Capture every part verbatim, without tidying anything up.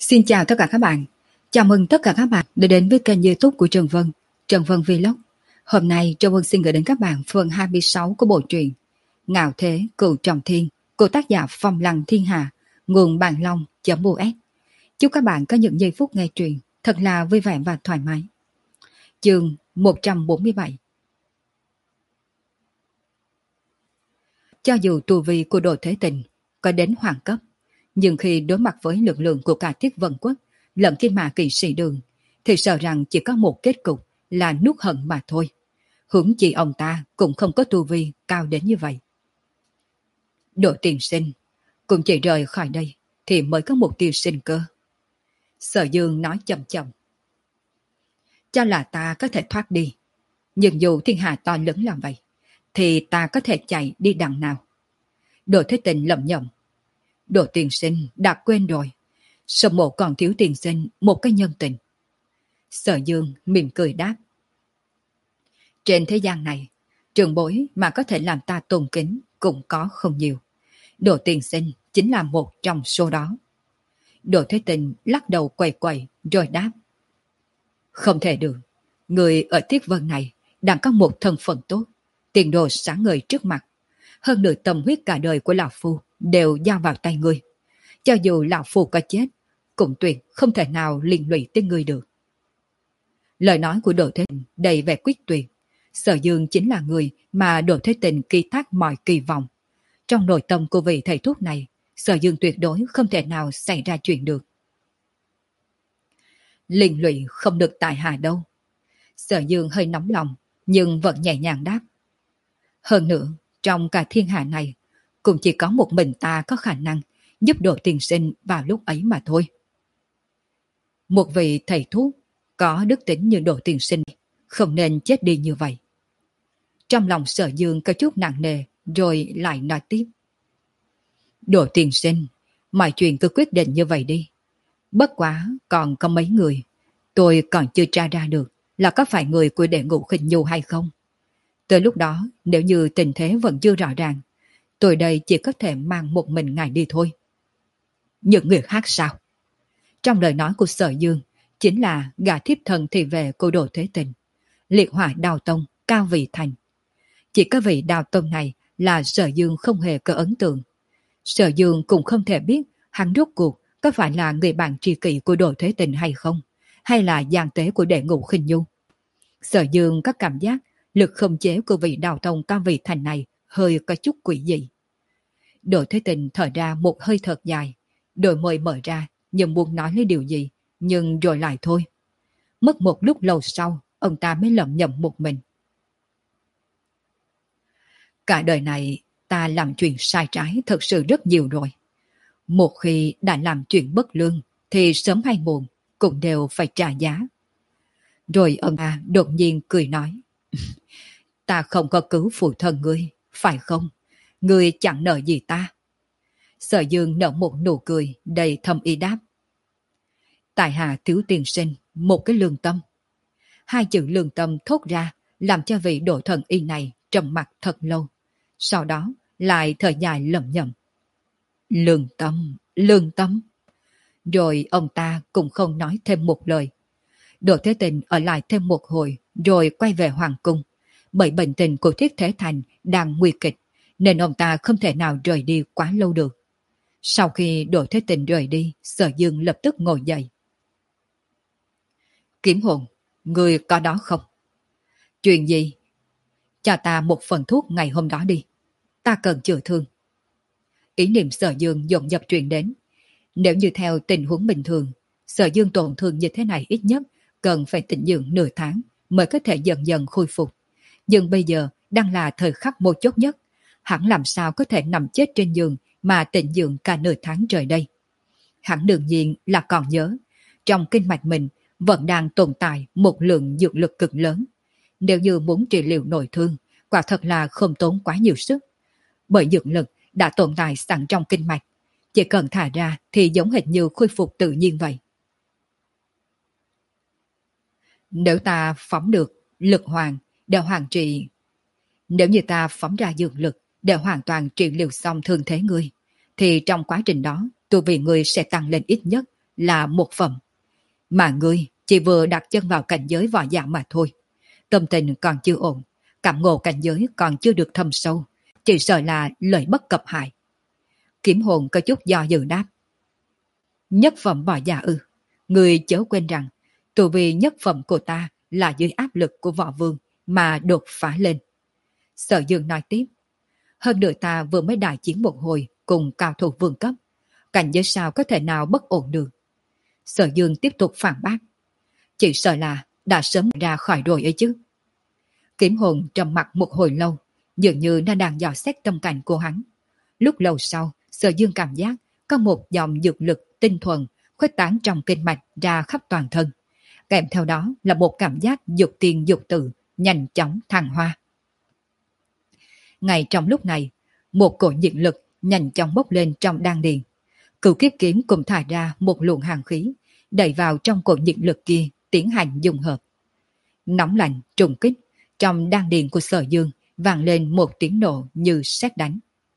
Xin chào tất cả các bạn. Chào mừng tất cả các bạn đã đến với kênh YouTube của Trần Vân, Trần Vân Vlog. Hôm nay Trần Vân xin gửi đến các bạn phần hai mươi sáu của bộ truyện Ngạo Thế Cửu Trọng Thiên của tác giả Phong Lăng Thiên Hà, nguồn Bàn Long.us. Chúc các bạn có những giây phút nghe truyện thật là vui vẻ và thoải mái. Chương một trăm bốn mươi bảy. Cho dù tu vi của Đồ Thế Tình có đến hoàng cấp, nhưng khi đối mặt với lực lượng của cả Thiết Vân Quốc lẫn Kim Mã Kỵ Sĩ Đường thì sợ rằng chỉ có một kết cục là nuốt hận mà thôi. Huống chi ông ta cũng không có tu vi cao đến như vậy. Độ tiền sinh cũng chỉ rời khỏi đây thì mới có một tiêu sinh cơ. Sở Dương nói chậm chậm. Cho là ta có thể thoát đi, nhưng dù thiên hạ to lớn làm vậy thì ta có thể chạy đi đằng nào? Đồ Thế Tình lẩm nhẩm. Đồ tiền sinh đã quên rồi, sông mộ còn thiếu tiền sinh một cái nhân tình. Sở Dương mỉm cười đáp. Trên thế gian này, trường bối mà có thể làm ta tôn kính cũng có không nhiều. Đồ tiền sinh chính là một trong số đó. Đồ Thế Tình lắc đầu quẩy quẩy rồi đáp. Không thể được, người ở Thiết Vân này đang có một thân phận tốt, tiền đồ sáng ngời trước mặt. Hơn nửa tâm huyết cả đời của Lão Phu đều giao vào tay ngươi. Cho dù Lão Phu có chết, cũng tuyệt không thể nào liên lụy tới ngươi được. Lời nói của Đồ Thế Tình đầy vẻ quyết tuyệt. Sở Dương chính là người mà Đồ Thế Tình ký thác mọi kỳ vọng. Trong nội tâm của vị thầy thuốc này, Sở Dương tuyệt đối không thể nào xảy ra chuyện được. Liên lụy không được tại hạ đâu. Sở Dương hơi nóng lòng, nhưng vẫn nhẹ nhàng đáp. Hơn nữa, trong cả thiên hạ này, cũng chỉ có một mình ta có khả năng giúp Đồ tiền sinh vào lúc ấy mà thôi. Một vị thầy thuốc có đức tính như Đồ tiền sinh không nên chết đi như vậy. Trong lòng Sở Dương có chút nặng nề, rồi lại nói tiếp. Đồ tiền sinh, mọi chuyện cứ quyết định như vậy đi. Bất quá còn có mấy người, tôi còn chưa tra ra được là có phải người của Đệ Ngũ Khinh Nhu hay không. Tới lúc đó, nếu như tình thế vẫn chưa rõ ràng, tôi đây chỉ có thể mang một mình ngài đi thôi. Những người khác sao? Trong lời nói của Sở Dương, chính là gã thiếp thân thì về cô Đồ Thế Tình, liệt hỏa Đào Tông, Cao Vị Thành. Chỉ có vị Đào Tông này là Sở Dương không hề có ấn tượng. Sở Dương cũng không thể biết hắn rốt cuộc có phải là người bạn tri kỷ của Đồ Thế Tình hay không, hay là gian tế của Đệ Ngũ Khinh Nhu. Sở Dương có cảm giác lực khống chế của vị Đào Tông Cao Vị Thành này hơi có chút quỷ dị. Đồ Thế Tình thở ra một hơi thật dài, đôi môi mở ra nhưng muốn nói lấy điều gì, nhưng rồi lại thôi. Mất một lúc lâu sau, ông ta mới lẩm nhẩm một mình. Cả đời này ta làm chuyện sai trái thật sự rất nhiều rồi. Một khi đã làm chuyện bất lương thì sớm hay muộn cũng đều phải trả giá. Rồi ông ta đột nhiên cười nói. Ta không có cứu phụ thân ngươi, phải không? Ngươi chẳng nợ gì ta. Sở Dương nở một nụ cười đầy thâm ý đáp. Tại hạ thiếu tiền sinh, một cái lương tâm. Hai chữ lương tâm thốt ra làm cho vị Đỗ Thần Y này trầm mặc thật lâu. Sau đó lại thở dài lẩm nhẩm. Lương tâm, lương tâm. Rồi ông ta cũng không nói thêm một lời. Đỗ Thế Tình ở lại thêm một hồi rồi quay về hoàng cung. Bởi bệnh tình của Thiết Thế Thành đang nguy kịch nên ông ta không thể nào rời đi quá lâu được. Sau khi Đỗ Thế Tình rời đi, Sở Dương lập tức ngồi dậy. Kiếm hồn, người có đó không? Chuyện gì? Cho ta một phần thuốc ngày hôm đó đi. Ta cần chữa thương. Ý niệm Sở Dương dồn dập truyền đến. Nếu như theo tình huống bình thường, Sở Dương tổn thương như thế này ít nhất cần phải tĩnh dưỡng nửa tháng mới có thể dần dần khôi phục. Nhưng bây giờ đang là thời khắc mấu chốt nhất. Hắn làm sao có thể nằm chết trên giường mà tĩnh dưỡng cả nửa tháng trời đây? Hắn đương nhiên là còn nhớ, trong kinh mạch mình vẫn đang tồn tại một lượng dược lực cực lớn. Nếu như muốn trị liệu nội thương, quả thật là không tốn quá nhiều sức. Bởi dược lực đã tồn tại sẵn trong kinh mạch, chỉ cần thả ra thì giống hệt như khôi phục tự nhiên vậy. Nếu ta phóng được lực hoàng để hoàn trị, nếu như ta phóng ra dược lực để hoàn toàn trị liệu xong thương thế ngươi, thì trong quá trình đó tu vi ngươi sẽ tăng lên ít nhất là một phẩm. Mà ngươi chỉ vừa đặt chân vào cảnh giới võ giả mà thôi. Tâm tình còn chưa ổn, cảm ngộ cảnh giới còn chưa được thâm sâu, chỉ sợ là lợi bất cập hại. Kiếm hồn có chút do dự đáp. Nhất phẩm võ giả ư? Người chớ quên rằng, tu vi nhất phẩm của ta là dưới áp lực của võ vương mà đột phá lên. Sở Dương nói tiếp. Hơn nữa ta vừa mới đại chiến một hồi cùng cao thủ vương cấp. Cảnh giới sao có thể nào bất ổn được? Sở Dương tiếp tục phản bác. Chỉ sợ là đã sớm ra khỏi rồi ấy chứ. Kiếm hồn trầm mặt một hồi lâu, dường như nó đang dò xét tâm cảnh của hắn. Lúc lâu sau, Sở Dương cảm giác có một dòng dược lực tinh thuần khuếch tán trong kinh mạch ra khắp toàn thân. Kèm theo đó là một cảm giác dục tiền dục tử, nhanh chóng thăng hoa. Ngay trong lúc này, một cổ nhiệt lực nhanh chóng bốc lên trong đan điền. Cửu kiếp kiếm cùng thả ra một luồng hàn khí, đẩy vào trong cổ nhiệt lực kia, tiến hành dung hợp. Nóng lạnh, trùng kích, trong đan điền của Sở Dương vang lên một tiếng nổ như sét đánh.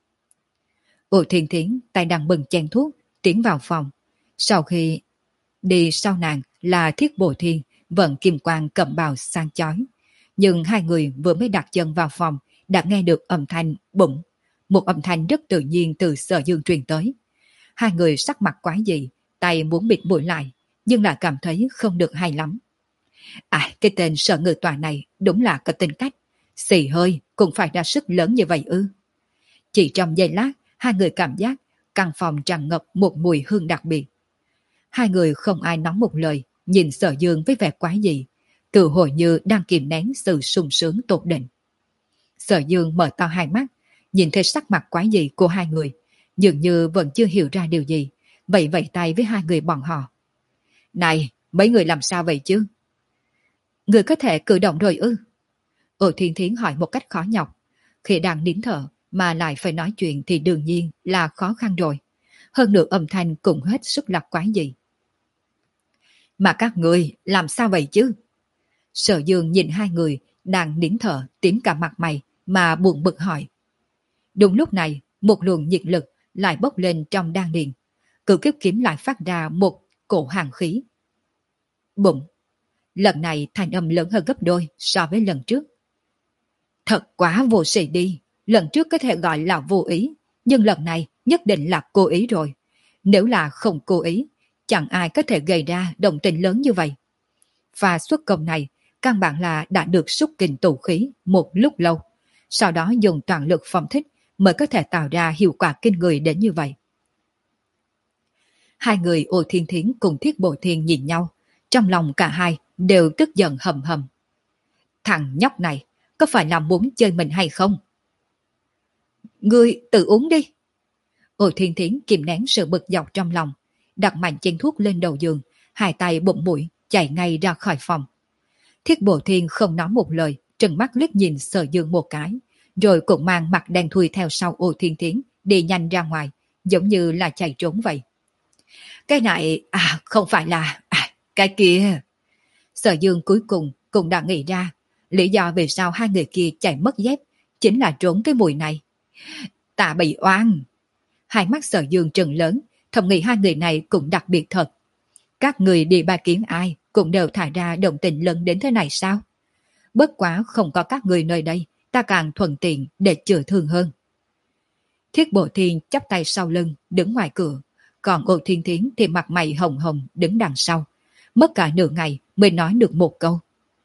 Ổ Thiên Thiến tay đang bừng chén thuốc, tiến vào phòng. Sau khi đi sau nàng là Thiết Bổ Thiên, vận kim quang cẩm bào sang chói. Nhưng hai người vừa mới đặt chân vào phòng, đã nghe được âm thanh bụng. Một âm thanh rất tự nhiên từ Sở Dương truyền tới. Hai người sắc mặt quái dị, tay muốn bịt mũi lại, nhưng lại cảm thấy không được hay lắm. À, cái tên Sở Ngự Tòa này đúng là có tính cách. Xì hơi cũng phải ra sức lớn như vậy ư? Chỉ trong giây lát, hai người cảm giác căn phòng tràn ngập một mùi hương đặc biệt. Hai người không ai nói một lời, nhìn Sở Dương với vẻ quái dị, tự hồi như đang kìm nén sự sung sướng tột đỉnh. Sở Dương mở to hai mắt, nhìn thấy sắc mặt quái dị của hai người, dường như vẫn chưa hiểu ra điều gì, vậy vẫy tay với hai người bọn họ. Này, mấy người làm sao vậy chứ? Người có thể cử động rồi ư? Ổ Thiên Thiến hỏi một cách khó nhọc. Khi đang nín thở mà lại phải nói chuyện thì đương nhiên là khó khăn rồi. Hơn nữa âm thanh cũng hết sức là quái dị. Mà các người làm sao vậy chứ? Sở Dương nhìn hai người đang nín thở tím cả mặt mày mà buồn bực hỏi. Đúng lúc này, một luồng nhiệt lực lại bốc lên trong đan điền. Cửu kiếp kiếm lại phát ra một cổ hàn khí. Bụng. Lần này thanh âm lớn hơn gấp đôi so với lần trước. Thật quá vô sĩ đi. Lần trước có thể gọi là vô ý, nhưng lần này nhất định là cố ý rồi. Nếu là không cố ý, chẳng ai có thể gây ra động tình lớn như vậy. Và xuất công này, căn bản là đã được xúc kình tụ khí một lúc lâu. Sau đó dùng toàn lực phong thích mới có thể tạo ra hiệu quả kinh người đến như vậy. Hai người Ô Thiên Thiến cùng Thiết Bộ Thiên nhìn nhau. Trong lòng cả hai đều tức giận hầm hầm. Thằng nhóc này, có phải là muốn chơi mình hay không? Ngươi tự uống đi. Ô Thiên Thiến kìm nén sự bực dọc trong lòng, đặt mạnh chén thuốc lên đầu giường, hai tay bụng mũi chạy ngay ra khỏi phòng. Thiết Bộ Thiên không nói một lời, trừng mắt liếc nhìn Sở Dương một cái, rồi cũng mang mặt đen thui theo sau Ô Thiên Thiến đi nhanh ra ngoài, giống như là chạy trốn vậy. Cái này, à không phải là, à, cái kia. Sở Dương cuối cùng cũng đã nghĩ ra, lý do vì sao hai người kia chạy mất dép, chính là trốn cái mùi này. Ta bị oan. Hai mắt Sở Dương trừng lớn, thầm nghĩ hai người này cũng đặc biệt thật. Các người đi ba kiến ai cũng đều thải ra động tình lớn đến thế này sao? Bất quá không có các người nơi đây, ta càng thuận tiện để chữa thương hơn. Thiết Bộ Thiên chắp tay sau lưng, đứng ngoài cửa, còn Ô Thiên Thiến thì mặt mày hồng hồng đứng đằng sau. Mất cả nửa ngày mới nói được một câu.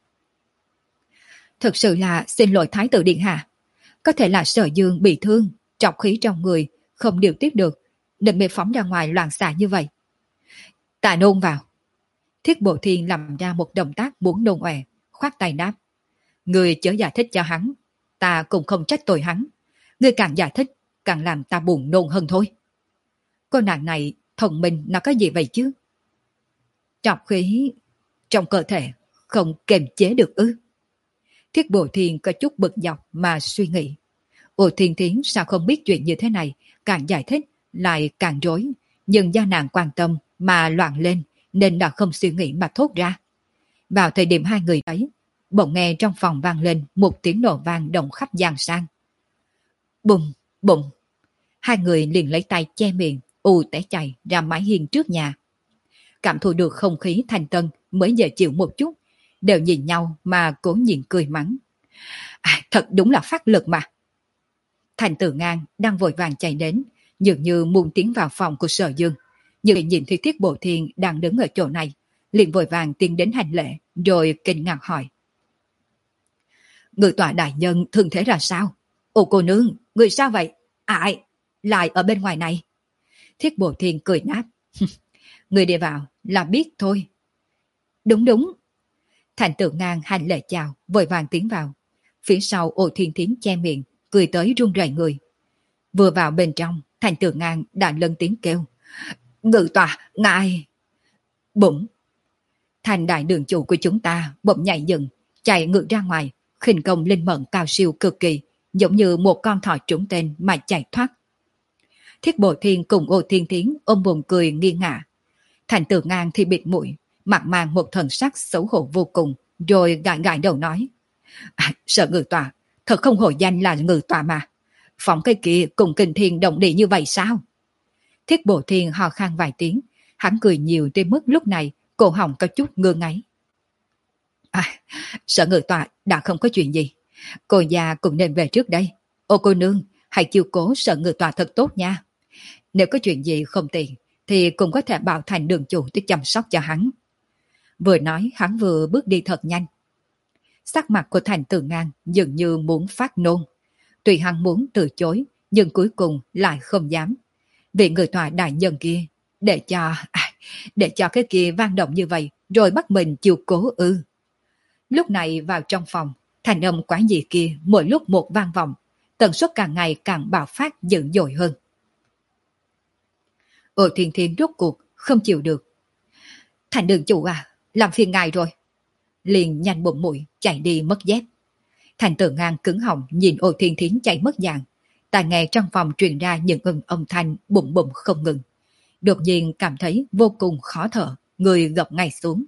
Thực sự là xin lỗi Thái tử Điện Hạ. Có thể là Sở Dương bị thương, trọc khí trong người, không điều tiết được, định bị phóng ra ngoài loạn xạ như vậy. Ta nôn vào. Thiết Bộ Thiên làm ra một động tác muốn nôn ọe, khoát tay đáp. Người chớ giải thích cho hắn, ta cũng không trách tội hắn. Người càng giải thích, càng làm ta buồn nôn hơn thôi. Cô nàng này thông minh nó có gì vậy chứ? Trọc khí trong cơ thể không kiềm chế được ư? Thiết Bộ Thiên có chút bực dọc mà suy nghĩ. Ô Thiên Thiến sao không biết chuyện như thế này, càng giải thích lại càng rối, nhưng do nàng quan tâm mà loạn lên nên đã không suy nghĩ mà thốt ra. Vào thời điểm hai người ấy, bỗng nghe trong phòng vang lên một tiếng nổ vang động khắp gian sang. Bùng, bùng. Hai người liền lấy tay che miệng, ù té chạy ra mái hiên trước nhà. cảm thụ được không khí thanh tân mới dễ chịu một chút, đều nhìn nhau mà cố nhịn cười mắng. À, thật đúng là phát lực mà. Thành Tử Ngang đang vội vàng chạy đến, dường như muốn tiến vào phòng của Sở Dương. Nhưng nhìn thấy Thiết Bộ Thiên đang đứng ở chỗ này, liền vội vàng tiến đến hành lễ, rồi kinh ngạc hỏi. Người tọa đại nhân thương thế ra sao? Ồ cô nương, người sao vậy? Ai? Lại ở bên ngoài này. Thiết Bộ Thiên cười nát. Người đi vào là biết thôi. Đúng đúng. Thành Tử Ngang hành lễ chào, vội vàng tiến vào. Phía sau Ô Thiên Thiến che miệng, cười tới run rẩy người. Vừa vào bên trong, Thành Tử Ngang đã lớn tiếng kêu. Ngự tọa, ngài! Bụng! Thành đại đường chủ của chúng ta bỗng nhảy dựng, chạy ngược ra ngoài, khinh công linh mẫn cao siêu cực kỳ, giống như một con thỏ trúng tên mà chạy thoát. Thiết Bộ Thiên cùng Ô Thiên Thiến ôm bụng cười nghi ngạ. Thành Tử Ngang thì bịt mũi, mặt mang một thần sắc xấu hổ vô cùng, rồi gãi gãi đầu nói. À, sợ ngự tọa, thật không hổ danh là ngự tọa mà. Phóng cây kia cùng kinh thiên động địa như vậy sao? Thiết Bộ Thiên hò khan vài tiếng, hắn cười nhiều tới mức lúc này cổ họng có chút ngơ ngáy. À, sợ ngự tọa đã không có chuyện gì. Cô già cũng nên về trước đây. Ô cô nương, hãy chiều cố sợ ngự tọa thật tốt nha. Nếu có chuyện gì không tiện, thì cũng có thể bảo Thành đường chủ tới chăm sóc cho hắn. Vừa nói hắn vừa bước đi thật nhanh. Sắc mặt của Thành Tử Ngang dường như muốn phát nôn. Tuy hắn muốn từ chối, nhưng cuối cùng lại không dám. Vì người tòa đại nhân kia, để cho, à, để cho cái kia vang động như vậy, rồi bắt mình chịu cố ư. Lúc này vào trong phòng, thành âm quái dị kia mỗi lúc một vang vọng, tần suất càng ngày càng bạo phát dữ dội hơn. Ô Thiên Thiên rốt cuộc không chịu được. Thành đường chủ à, làm phiền ngài rồi. Liền nhanh bụng mũi chạy đi mất dép. Thành Tử Ngang cứng họng nhìn Ô Thiên Thiến chạy mất dạng. Tai nghe trong phòng truyền ra những ưng âm thanh bụng bụng không ngừng. Đột nhiên cảm thấy vô cùng khó thở, người gập ngay xuống.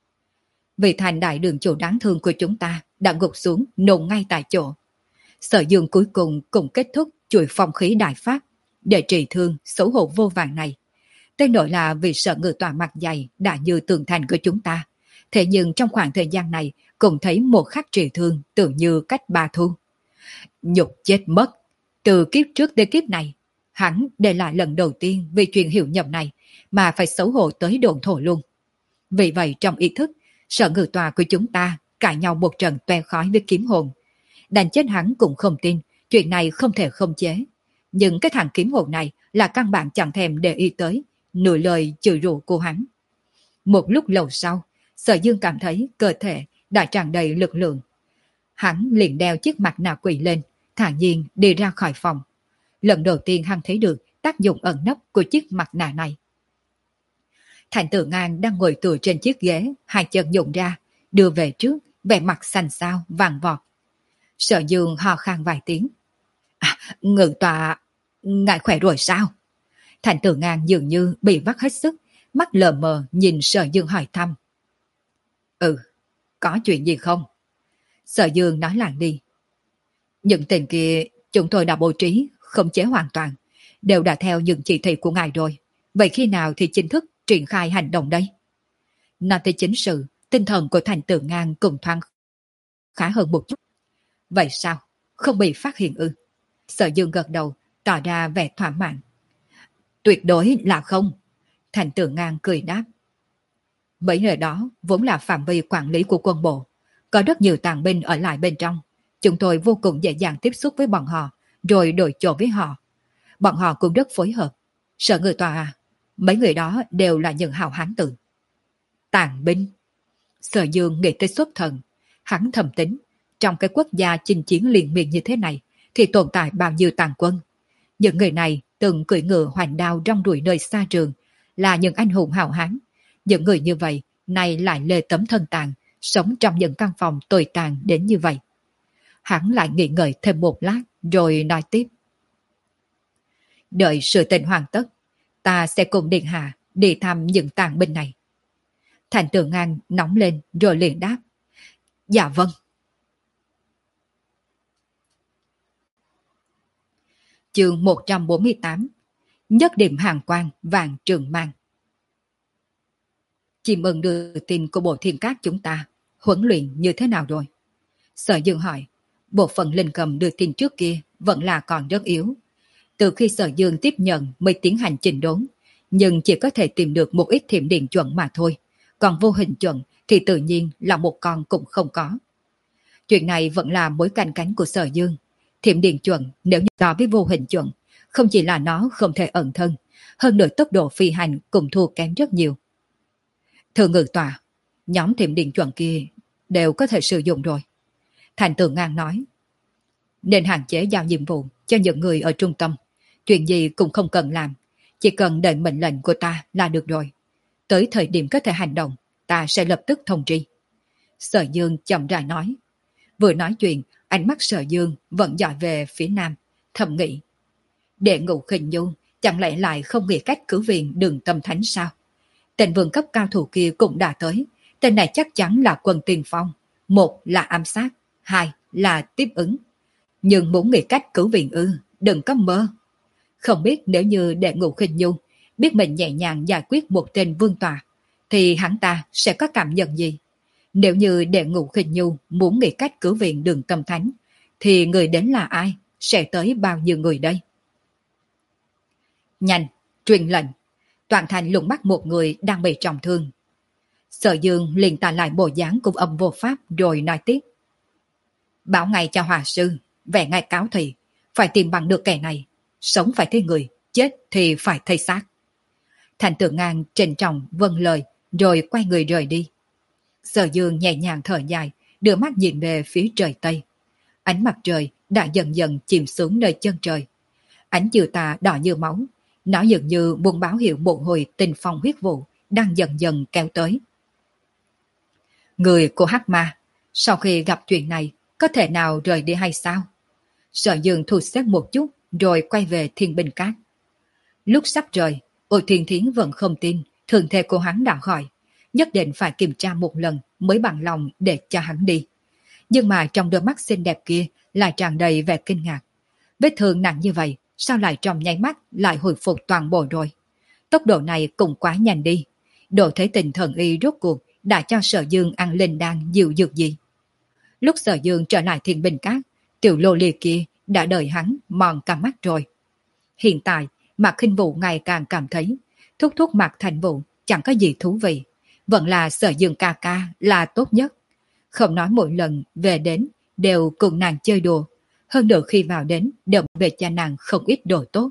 Vì Thành đại đường chủ đáng thương của chúng ta đã gục xuống nôn ngay tại chỗ. Sở Dương cuối cùng cũng kết thúc chuỗi phong khí đại phát để trị thương xấu hổ vô vàng này. Tên nội là vì sợ ngự tòa mặt dày đã như tường thành của chúng ta. Thế nhưng trong khoảng thời gian này cũng thấy một khắc trị thương tưởng như cách ba thu. Nhục chết mất. Từ kiếp trước tới kiếp này, hắn đây là lần đầu tiên vì chuyện hiểu nhầm này mà phải xấu hổ tới đồn thổ luôn. Vì vậy trong ý thức, sợ ngự tòa của chúng ta cãi nhau một trận toe khói với kiếm hồn. Đành chết hắn cũng không tin, chuyện này không thể không chế. Nhưng cái thằng kiếm hồn này là căn bản chẳng thèm để ý tới, nửa lời chửi rủa của hắn. Một lúc lâu sau, Sở Dương cảm thấy cơ thể đã tràn đầy lực lượng. Hắn liền đeo chiếc mặt nạ quỷ lên, thản nhiên đi ra khỏi phòng. Lần đầu tiên hắn thấy được tác dụng ẩn nấp của chiếc mặt nạ này. Thành Tử Ngang đang ngồi tựa trên chiếc ghế, hai chân nhún ra, đưa về trước, vẻ mặt xanh xao, vàng vọt. Sở Dương ho khan vài tiếng. À, ngự tọa, ngài khỏe rồi sao? Thành Tử Ngang dường như bị vắt hết sức, mắt lờ mờ nhìn Sở Dương hỏi thăm. Ừ, có chuyện gì không? Sở Dương nói làng đi. Những tên kia chúng tôi đã bố trí, khống chế hoàn toàn, đều đã theo những chỉ thị của ngài rồi. Vậy khi nào thì chính thức triển khai hành động đây? Nói tới chính sự, tinh thần của Thành Tử Ngang cùng thoáng khá hơn một chút. Vậy sao? Không bị phát hiện ư? Sở Dương gật đầu, tỏ ra vẻ thỏa mãn. Tuyệt đối là không. Thành Tử Ngang cười đáp. Mấy nơi đó vốn là phạm vi quản lý của quân bộ. Có rất nhiều tàn binh ở lại bên trong. Chúng tôi vô cùng dễ dàng tiếp xúc với bọn họ, rồi đổi chỗ với họ. Bọn họ cũng rất phối hợp. Sở người tòa à, mấy người đó đều là những hào hán tử. Tàn binh. Sở Dương nghĩ tới xuất thần. Hắn thầm tính, trong cái quốc gia chinh chiến liên miên như thế này, thì tồn tại bao nhiêu tàn quân. Những người này từng cưỡi ngựa hoành đao rong ruổi nơi xa trường, là những anh hùng hào hán. Những người như vậy, nay lại lê tấm thân tàn, sống trong những căn phòng tồi tàn đến như vậy. Hắn lại nghĩ ngợi thêm một lát, rồi nói tiếp. Đợi sự tình hoàn tất, ta sẽ cùng Điện Hạ đi thăm những tàn binh này. Thành Tử Ngang nóng lên rồi liền đáp. Dạ vâng. Chương một trăm bốn mươi tám. Nhất điểm hàng quan vàng trường mang. Chim ưng đưa tin của bộ thiên cát chúng ta, huấn luyện như thế nào rồi? Sở Dương hỏi, bộ phận linh cầm đưa tin trước kia vẫn là còn rất yếu. Từ khi Sở Dương tiếp nhận mới tiến hành chỉnh đốn, nhưng chỉ có thể tìm được một ít thiểm điện chuẩn mà thôi. Còn vô hình chuẩn thì tự nhiên là một con cũng không có. Chuyện này vẫn là mối canh cánh của Sở Dương. Thiểm điện chuẩn nếu như so với vô hình chuẩn, không chỉ là nó không thể ẩn thân, hơn nữa tốc độ phi hành cũng thua kém rất nhiều. Thưa ngự tòa, nhóm thiểm điện chuẩn kia đều có thể sử dụng rồi. Thành Tường Ngang nói, nên hạn chế giao nhiệm vụ cho những người ở trung tâm. Chuyện gì cũng không cần làm, chỉ cần đợi mệnh lệnh của ta là được rồi. Tới thời điểm có thể hành động, ta sẽ lập tức thông tri. Sở Dương chậm rãi nói. Vừa nói chuyện, ánh mắt Sở Dương vẫn dõi về phía nam, thầm nghĩ. Đệ Ngũ Khinh Nhu chẳng lẽ lại không nghĩ cách cứu viện Đường Tâm Thánh sao? Tên vương cấp cao thủ kia cũng đã tới. Tên này chắc chắn là quân tiền phong. Một là ám sát, hai là tiếp ứng. Nhưng muốn nghĩ cách cứu viện ư, đừng có mơ. Không biết nếu như Đệ Ngũ Khinh Nhu biết mình nhẹ nhàng giải quyết một tên vương tòa, thì hắn ta sẽ có cảm nhận gì? Nếu như Đệ Ngũ Khinh Nhu muốn nghĩ cách cứu viện Đường Tâm Thánh, thì người đến là ai? Sẽ tới bao nhiêu người đây? Nhanh, truyền lệnh. Toàn thành lùng bắt một người đang bị trọng thương. Sở Dương liền tả lại bộ dáng cùng âm vô pháp rồi nói tiếp. Bảo ngay cho hòa sư, vẽ ngay cáo thị, phải tìm bằng được kẻ này. Sống phải thấy người, chết thì phải thấy xác. Thành Tường Ngang trịnh trọng vâng lời rồi quay người rời đi. Sở Dương nhẹ nhàng thở dài, đưa mắt nhìn về phía trời Tây. Ánh mặt trời đã dần dần chìm xuống nơi chân trời. Ánh chiều tà đỏ như máu, nó dường như muốn báo hiệu một hồi tình phong huyết vụ đang dần dần kéo tới. Người của Hắc Ma, sau khi gặp chuyện này, có thể nào rời đi hay sao? Sở Dương thu xếp một chút rồi quay về Thiên Binh Cát. Lúc sắp rời, Ôi Thiên Thiến vẫn không tin thường thể của hắn đã khỏi, nhất định phải kiểm tra một lần mới bằng lòng để cho hắn đi. Nhưng mà trong đôi mắt xinh đẹp kia lại tràn đầy vẻ kinh ngạc. Vết thương nặng như vậy, sao lại trong nháy mắt lại hồi phục toàn bộ rồi? Tốc độ này cũng quá nhanh đi. Độ thế tình thần y rốt cuộc đã cho Sở Dương ăn linh đan dịu dược gì? Lúc Sở Dương trở lại Thiên Binh Cát, tiểu lô ly kia đã đợi hắn mòn cả mắt rồi. Hiện tại, Mạc Khinh Vũ ngày càng cảm thấy thúc thúc Mạc Thành Vũ chẳng có gì thú vị. Vẫn là Sở Dương ca ca là tốt nhất. Không nói mỗi lần về đến đều cùng nàng chơi đùa. Hơn nữa khi vào đến đều về cho nàng không ít đồ tốt.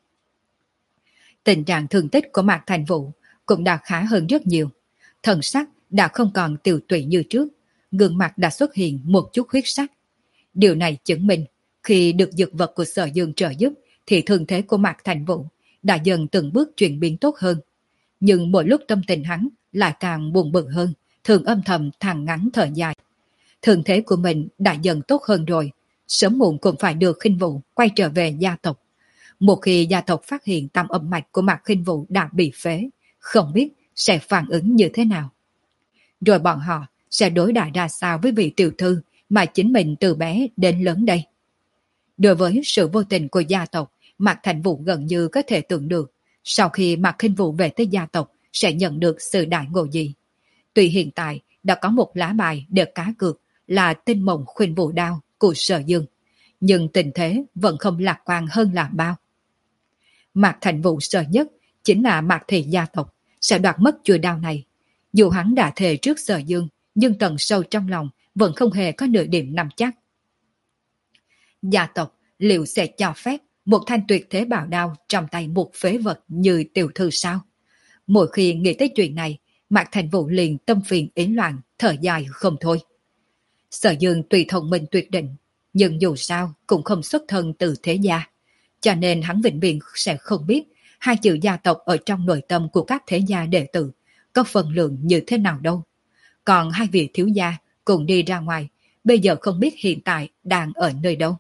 Tình trạng thương tích của Mạc Thành Vũ cũng đã khá hơn rất nhiều. Thần sắc đã không còn tiều tụy như trước. Gương mặt đã xuất hiện một chút huyết sắc. Điều này chứng minh khi được dược vật của Sở Dương trợ giúp thì thương thế của Mạc Thành Vũ đã dần từng bước chuyển biến tốt hơn. Nhưng mỗi lúc tâm tình hắn lại càng buồn bực hơn, thường âm thầm thằng ngắn thở dài. Thương thế của mình đã dần tốt hơn rồi, sớm muộn cũng phải được Khinh Vũ quay trở về gia tộc. Một khi gia tộc phát hiện tam âm mạch của Mạc Khinh Vũ đã bị phế, không biết sẽ phản ứng như thế nào. Rồi bọn họ sẽ đối đãi ra sao với vị tiểu thư mà chính mình từ bé đến lớn đây. Đối với sự vô tình của gia tộc, Mạc Thành Vũ gần như có thể tưởng được sau khi Mạc Khinh Vũ về tới gia tộc sẽ nhận được sự đại ngộ gì. Tuy hiện tại đã có một lá bài để cá cược là tinh mộng khuyên vũ đao của Sở Dương, nhưng tình thế vẫn không lạc quan hơn là bao. Mạc Thành Vũ sợ nhất chính là Mạc thị gia tộc sẽ đoạt mất chuôi đao này. Dù hắn đã thề trước Sở Dương, nhưng tận sâu trong lòng vẫn không hề có nửa điểm nắm chắc. Gia tộc liệu sẽ cho phép một thanh tuyệt thế bảo đao trong tay một phế vật như tiểu thư sao? Mỗi khi nghĩ tới chuyện này, Mạc Thành Vũ liền tâm phiền ý loạn, thở dài không thôi. Sở Dương tùy thông minh tuyệt định, nhưng dù sao cũng không xuất thân từ thế gia, cho nên hắn vĩnh viễn sẽ không biết hai chữ gia tộc ở trong nội tâm của các thế gia đệ tử có phần lượng như thế nào đâu. Còn hai vị thiếu gia cùng đi ra ngoài, bây giờ không biết hiện tại đang ở nơi đâu.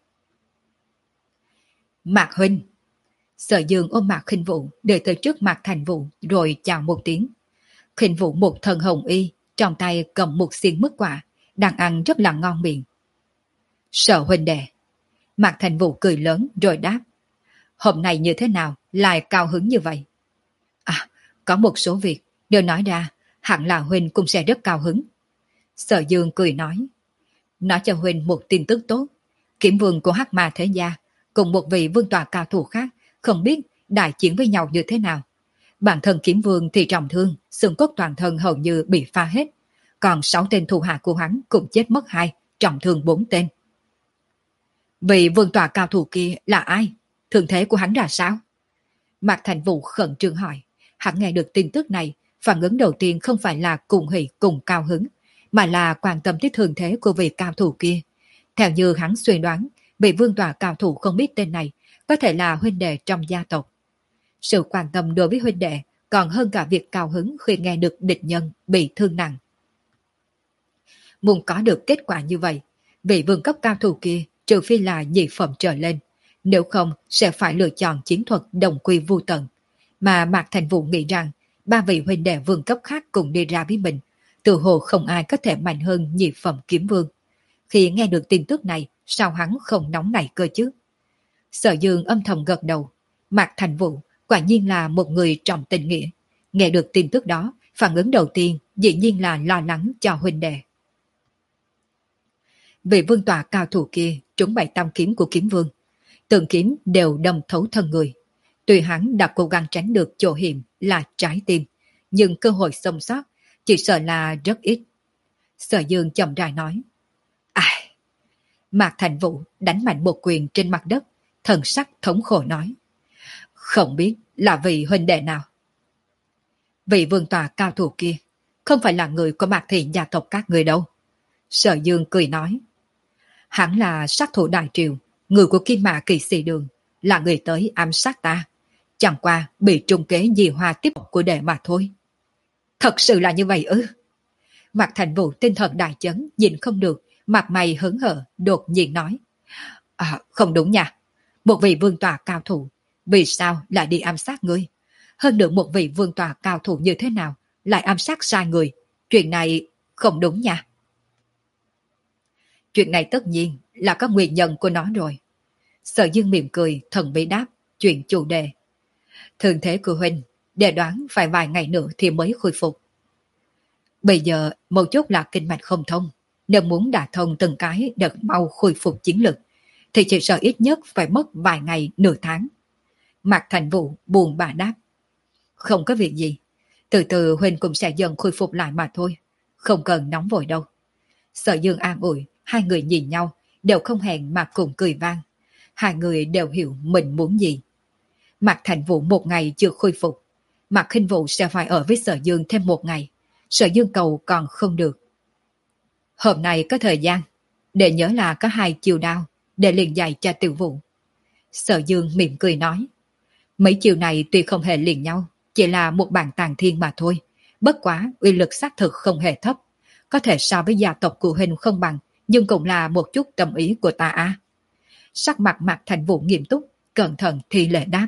Mạc huynh. Sở Dương ôm Mạc Khinh Vũ để tới trước Mạc Thành Vũ rồi chào một tiếng. Khinh Vũ một thân hồng y, trong tay cầm một xiên mứt quả, đang ăn rất là ngon miệng. Sở huynh đệ. Mạc Thành Vũ cười lớn rồi đáp. Hôm nay như thế nào lại cao hứng như vậy? À, có một số việc, nếu nói ra, hẳn là huynh cũng sẽ rất cao hứng. Sở Dương cười nói, nói cho huynh một tin tức tốt, kiểm vương của Hắc Ma thế gia cùng một vị vương tọa cao thủ khác không biết đại chiến với nhau như thế nào. Bản thân kiểm vương thì trọng thương, xương cốt toàn thân hầu như bị phá hết, còn sáu tên thủ hạ của hắn cũng chết mất hai, trọng thương bốn tên. Vị vương tọa cao thủ kia là ai? Thương thế của hắn ra sao? Mạc Thành Vũ khẩn trương hỏi. Hắn nghe được tin tức này, phản ứng đầu tiên không phải là cùng hỉ cùng cao hứng, mà là quan tâm tới thương thế của vị cao thủ kia. Theo như hắn suy đoán, vị vương tọa cao thủ không biết tên này có thể là huynh đệ trong gia tộc. Sự quan tâm đối với huynh đệ còn hơn cả việc cao hứng khi nghe được địch nhân bị thương nặng. Muốn có được kết quả như vậy, vị vương cấp cao thủ kia trừ phi là nhị phẩm trở lên, nếu không sẽ phải lựa chọn chiến thuật đồng quy vu tận. Mà Mạc Thành Vũ nghĩ rằng ba vị huynh đệ vương cấp khác cùng đi ra với mình, tự hồ không ai có thể mạnh hơn nhị phẩm kiếm vương. Khi nghe được tin tức này, sao hắn không nóng nảy cơ chứ? Sở Dương âm thầm gật đầu. Mạc Thành Vũ quả nhiên là một người trọng tình nghĩa. Nghe được tin tức đó, phản ứng đầu tiên dĩ nhiên là lo lắng cho huynh đệ. Vị vương tọa cao thủ kia trúng bảy tam kiếm của kiếm vương, từng kiếm đều đâm thấu thân người. Tuy hắn đã cố gắng tránh được chỗ hiểm là trái tim, nhưng cơ hội sống sót chỉ sợ là rất ít. Sở Dương chậm rãi nói. Ai? Mạc Thành Vũ đánh mạnh một quyền trên mặt đất, thần sắc thống khổ nói. Không biết là vị huynh đệ nào. Vị vương tọa cao thủ kia không phải là người của Mạc thị gia tộc các người đâu. Sở Dương cười nói. Hắn là sát thủ đại triều, người của Kim Mã Kỳ Sĩ Đường, là người tới ám sát ta. Chẳng qua bị trung kế dì hoa tiếp của đệ mà thôi. Thật sự là như vậy ư? Mạc Thành Vũ tinh thần đại chấn, nhìn không được, mặt mày hớn hở, đột nhiên nói. À, không đúng nha. Một vị vương tọa cao thủ, vì sao lại đi ám sát ngươi? Hơn nữa một vị vương tọa cao thủ như thế nào, lại ám sát sai người? Chuyện này không đúng nha. Chuyện này tất nhiên là có nguyên nhân của nó rồi. Sở Dương mỉm cười, thần bí đáp, chuyện chủ đề. Thường thế của huynh, để đoán phải vài ngày nữa thì mới khôi phục. Bây giờ một chút là kinh mạch không thông, nếu muốn đả thông từng cái đợt mau khôi phục chiến lực, thì chỉ sợ ít nhất phải mất vài ngày nửa tháng. Mạc Thành Vũ buồn bã đáp. Không có việc gì, từ từ huynh cũng sẽ dần khôi phục lại mà thôi, không cần nóng vội đâu. Sở Dương an ủi, hai người nhìn nhau, đều không hẹn mà cùng cười vang. Hai người đều hiểu mình muốn gì. Mạc Thành Vũ một ngày chưa khôi phục, Mạc Khinh Vũ sẽ phải ở với Sở Dương thêm một ngày. Sở Dương cầu còn không được. Hôm nay có thời gian, để nhớ là có hai chiều đao, để liền dạy cho Tiểu Vũ. Sở Dương mỉm cười nói. Mấy chiều này tuy không hề liền nhau, chỉ là một bản tàng thiên mà thôi. Bất quá uy lực xác thực không hề thấp. Có thể so với gia tộc của huynh không bằng, nhưng cũng là một chút tâm ý của ta á. Sắc mặt Mạc Thành Vũ nghiêm túc, cẩn thận thi lễ đáp.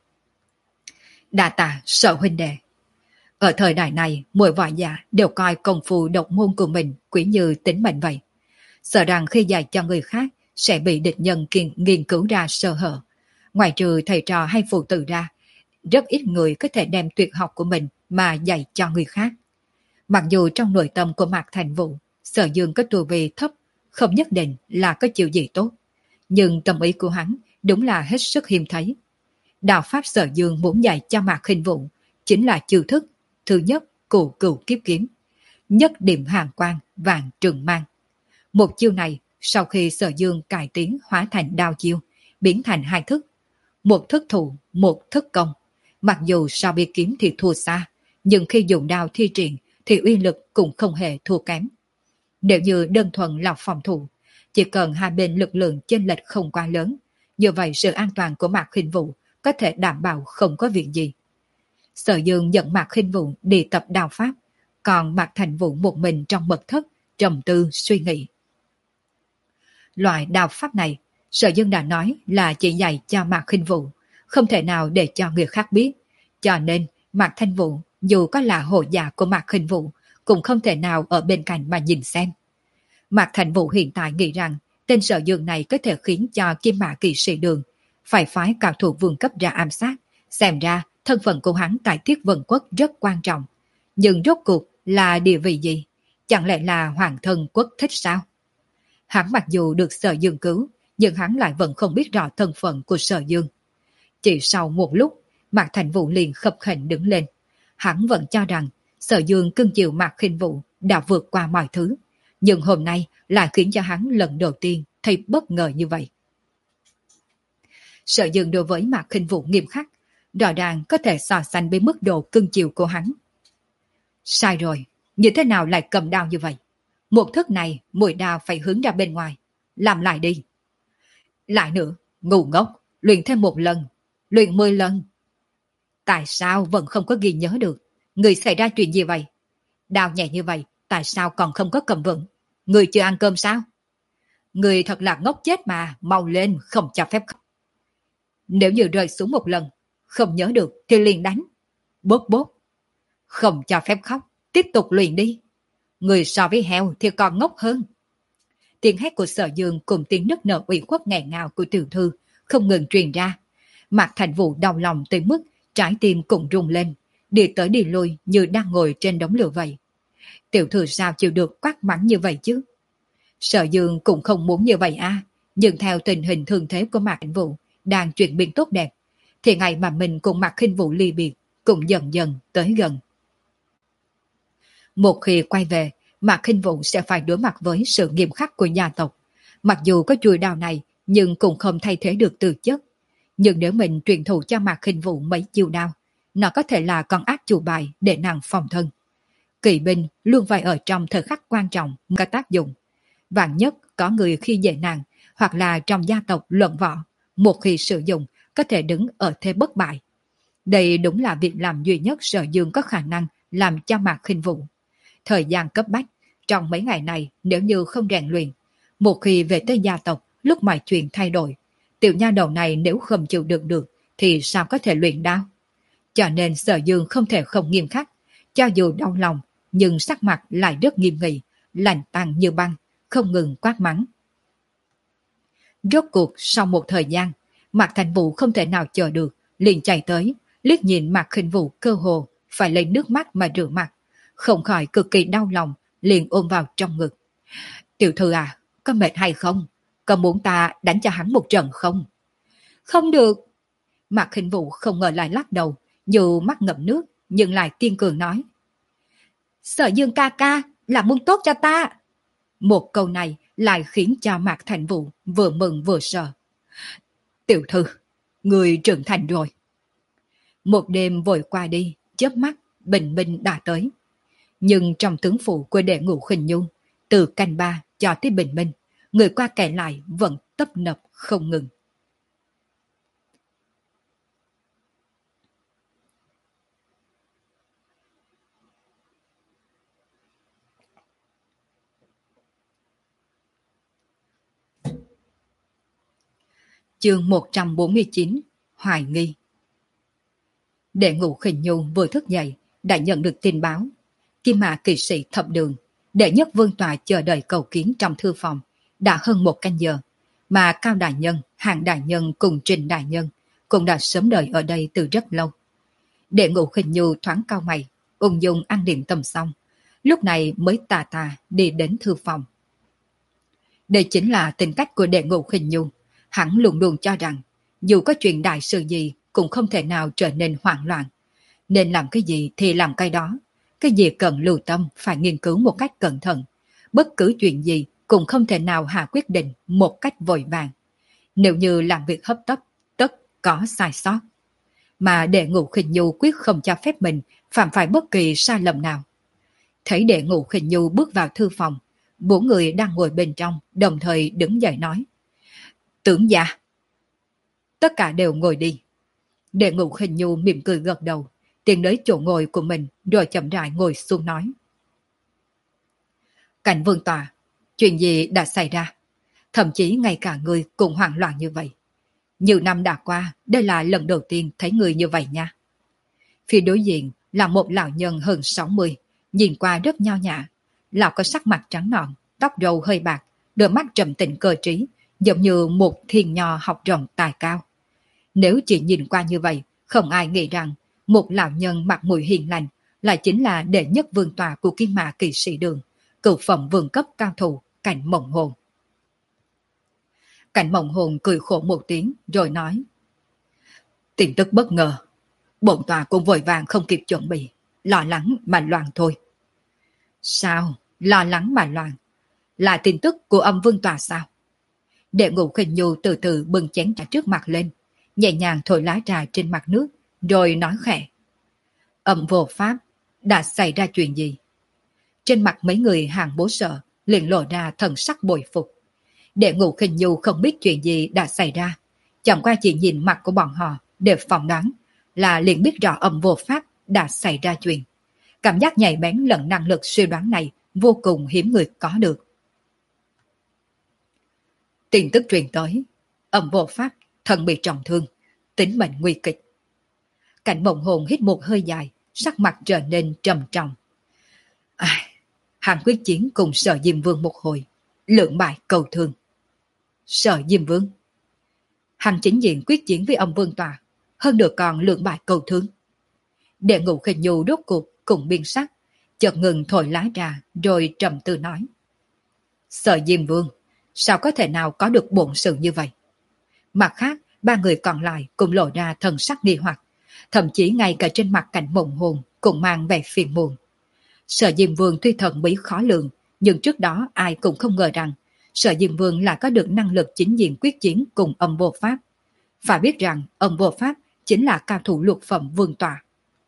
Đa tạ Sở huynh đệ. Ở thời đại này, mỗi võ giả đều coi công phu độc môn của mình quý như tính mệnh vậy. Sợ rằng khi dạy cho người khác sẽ bị địch nhân kiên, nghiên cứu ra sơ hở. Ngoài trừ thầy trò hay phụ tử ra, rất ít người có thể đem tuyệt học của mình mà dạy cho người khác. Mặc dù trong nội tâm của Mạc Thành Vũ, Sở Dương có tu vi thấp, không nhất định là có chiều gì tốt. Nhưng tâm ý của hắn đúng là hết sức hiếm thấy. Đạo pháp Sở Dương muốn dạy cho Mạc Khinh Vũ chính là chiêu thức thứ nhất, cửu cửu kiếp kiếm, nhất điểm hàng quang vàng trường mang. Một chiêu này sau khi Sở Dương cải tiến hóa thành đao chiêu, biến thành hai thức, một thức thủ, một thức công. Mặc dù so với kiếm thì thua xa, nhưng khi dùng đao thi triển thì uy lực cũng không hề thua kém. Nếu như đơn thuần là phòng thủ, chỉ cần hai bên lực lượng chênh lệch không quá lớn, như vậy sự an toàn của Mạc Khinh Vũ có thể đảm bảo không có việc gì. Sở Dương dẫn Mạc Khinh Vũ đi tập đao pháp, còn Mạc Thành Vũ một mình trong mật thất trầm tư suy nghĩ. Loại đao pháp này, Sở Dương đã nói là chỉ dạy cho Mạc Khinh Vũ, không thể nào để cho người khác biết, cho nên Mạc Thành Vũ dù có là hộ giả của Mạc Khinh Vũ cũng không thể nào ở bên cạnh mà nhìn xem. Mạc Thành Vũ hiện tại nghĩ rằng tên Sở Dương này có thể khiến cho Kim Mã Kỳ Sĩ Đường phải phái cao thủ vương cấp ra ám sát, xem ra thân phận của hắn tại Thiết Vân Quốc rất quan trọng. Nhưng rốt cuộc Là địa vị gì? Chẳng lẽ là hoàng thân quốc thích sao? Hắn mặc dù được Sở Dương cứu, nhưng hắn lại vẫn không biết rõ thân phận của Sở Dương. Chỉ sau một lúc, Mạc Thành Vũ liền khập khểnh đứng lên. Hắn vẫn cho rằng Sở Dương cưng chiều Mạc Khinh Vũ đã vượt qua mọi thứ, nhưng hôm nay lại khiến cho hắn lần đầu tiên thấy bất ngờ như vậy. Sở Dương đối với Mạc Khinh Vũ nghiêm khắc, rõ ràng có thể so sánh với mức độ cưng chiều của hắn. Sai rồi, như thế nào lại cầm đao như vậy? Một thức này, mũi đao phải hướng ra bên ngoài. Làm lại đi. Lại nữa, ngu ngốc, luyện thêm một lần, luyện mười lần. Tại sao vẫn không có ghi nhớ được? Người xảy ra chuyện gì vậy? Đao nhẹ như vậy, tại sao còn không có cầm vững? Người chưa ăn cơm sao? Người thật là ngốc chết mà, mau lên, không cho phép khóc. Nếu như rơi xuống một lần, không nhớ được thì liền đánh. Bốp bốp. Không cho phép khóc, tiếp tục luyện đi. Người so với heo thì còn ngốc hơn. Tiếng hét của Sở Dương cùng tiếng nức nở ủy khuất nghẹn ngào của tiểu thư không ngừng truyền ra. Mạc Thành Vũ đau lòng tới mức trái tim cũng rung lên, đi tới đi lui như đang ngồi trên đống lửa vậy. Tiểu thư sao chịu được quát mắng như vậy chứ? Sở Dương cũng không muốn như vậy à, nhưng theo tình hình thương thế của Mạc Thành Vũ đang chuyển biến tốt đẹp, thì ngày mà mình cùng Mạc Khinh Vũ ly biệt cũng dần dần tới gần. Một khi quay về, Mạc Khinh Vũ sẽ phải đối mặt với sự nghiêm khắc của gia tộc. Mặc dù có chuôi đao này, nhưng cũng không thay thế được từ chất. Nhưng nếu mình truyền thụ cho Mạc Khinh Vũ mấy chiêu đao, nó có thể là con ác chủ bài để nàng phòng thân. Kỵ binh luôn phải ở trong thời khắc quan trọng có tác dụng. Vạn nhất có người khi dễ nàng, hoặc là trong gia tộc luận võ, một khi sử dụng có thể đứng ở thế bất bại. Đây đúng là việc làm duy nhất Sở Dương có khả năng làm cho Mạc Khinh Vũ. Thời gian cấp bách, trong mấy ngày này nếu như không rèn luyện, một khi về tới gia tộc, lúc mọi chuyện thay đổi, tiểu nha đầu này nếu không chịu đựng được thì sao có thể luyện đao? Cho nên Sở Dương không thể không nghiêm khắc, cho dù đau lòng nhưng sắc mặt lại rất nghiêm nghị, lạnh tàng như băng, không ngừng quát mắng. Rốt cuộc sau một thời gian, Mạc Thành Vũ không thể nào chờ được, liền chạy tới, liếc nhìn Mạc Khinh Vũ cơ hồ phải lấy nước mắt mà rửa mặt, không khỏi cực kỳ đau lòng, liền ôm vào trong ngực. Tiểu thư à, có mệt hay không? Có muốn ta đánh cho hắn một trận không? Không được. Mạc Khinh Vũ không ngờ lại lắc đầu, dù mắt ngậm nước, nhưng lại kiên cường nói. Sở Dương ca ca là muốn tốt cho ta. Một câu này lại khiến cho Mạc Thành Vũ vừa mừng vừa sợ. Tiểu thư, người trưởng thành rồi. Một đêm vội qua đi, chớp mắt, bình minh đã tới. Nhưng trong tướng phủ của đệ ngũ Khinh Nhu, từ canh ba cho tới bình minh, người qua kẻ lại vẫn tấp nập không ngừng. Chương một trăm bốn mươi chín, Hoài nghi. Đệ ngũ Khinh Nhu vừa thức dậy, đã nhận được tin báo. Kim Mã kỵ sĩ thập đường, đệ nhất vương tọa chờ đợi cầu kiến trong thư phòng, đã hơn một canh giờ, mà Cao Đại Nhân, Hạng Đại Nhân cùng Trình Đại Nhân cũng đã sớm đợi ở đây từ rất lâu. Đệ ngũ Khinh Nhu thoáng cau mày, ung dung ăn điểm tâm xong, lúc này mới tà tà đi đến thư phòng. Đây chính là tính cách của đệ ngũ Khinh Nhu. Hắn luôn luôn cho rằng, dù có chuyện đại sự gì cũng không thể nào trở nên hoảng loạn. Nên làm cái gì thì làm cái đó. Cái gì cần lưu tâm phải nghiên cứu một cách cẩn thận. Bất cứ chuyện gì cũng không thể nào hạ quyết định một cách vội vàng. Nếu như làm việc hấp tấp, tất có sai sót. Mà đệ ngũ Khinh Nhu quyết không cho phép mình phạm phải bất kỳ sai lầm nào. Thấy đệ ngũ Khinh Nhu bước vào thư phòng, bốn người đang ngồi bên trong đồng thời đứng dậy nói. Tưởng gia. Tất cả đều ngồi đi. Đệ ngũ Khinh Nhu mỉm cười gật đầu, tiến đến chỗ ngồi của mình rồi chậm rãi ngồi xuống nói. Cảnh vương tòa, chuyện gì đã xảy ra? Thậm chí ngay cả người cũng hoảng loạn như vậy. Nhiều năm đã qua, đây là lần đầu tiên thấy người như vậy nha. Phía đối diện là một lão nhân hơn sáu mươi, nhìn qua rất nho nhã. Lão có sắc mặt trắng nõn, tóc râu hơi bạc, đôi mắt trầm tĩnh cơ trí, giống như một thiên nho học rộng tài cao. Nếu chỉ nhìn qua như vậy, không ai nghĩ rằng một lão nhân mặt mũi hiền lành lại chính là đệ nhất vương tọa của Kim Mã Kỵ Sĩ Đường, cửu phẩm vương cấp cao thủ Cảnh Mộng Hồn. Cảnh Mộng Hồn cười khổ một tiếng rồi nói: tin tức bất ngờ, bổn tọa cũng vội vàng không kịp chuẩn bị, lo lắng mà loạn thôi. Sao? Lo lắng mà loạn? Là tin tức của âm vương tọa sao? Đệ Ngũ Khinh Nhu từ từ bưng chén trà trước mặt lên, nhẹ nhàng thổi lá trà trên mặt nước, rồi nói khẽ: Âm vô pháp, đã xảy ra chuyện gì? Trên mặt mấy người hàng bố sợ liền lộ ra thần sắc bội phục. Đệ Ngũ Khinh Nhu không biết chuyện gì đã xảy ra, chẳng qua chỉ nhìn mặt của bọn họ để phỏng đoán là liền biết rõ âm vô pháp đã xảy ra chuyện. Cảm giác nhạy bén lẫn năng lực suy đoán này vô cùng hiếm người có được. Tin tức truyền tới, âm vô pháp thân bị trọng thương, tính mệnh nguy kịch. Cảnh Mộng Hồn hít một hơi dài, sắc mặt trở nên trầm trọng. À, hắn quyết chiến cùng Sở Diêm Vương một hồi, lưỡng bại cầu thương. Sở Diêm Vương? Hắn chính diện quyết chiến với âm vương tòa, hơn nữa còn lưỡng bại cầu thương. Đệ Ngũ Khinh Nhu rốt cuộc cùng biên sắc, chợt ngừng thổi lá trà rồi trầm tư nói: Sở Diêm Vương, sao có thể nào có được bổn sự như vậy? Mặt khác, ba người còn lại cũng lộ ra thần sắc nghi hoặc, thậm chí ngay cả trên mặt Cảnh Mộng Hồn cũng mang vẻ phiền muộn. Sở Diêm Vương tuy thần bí khó lường, nhưng trước đó ai cũng không ngờ rằng Sở Diêm Vương là có được năng lực chính diện quyết chiến cùng âm vô pháp. Phải biết rằng âm vô pháp chính là cao thủ lục phẩm vương tọa.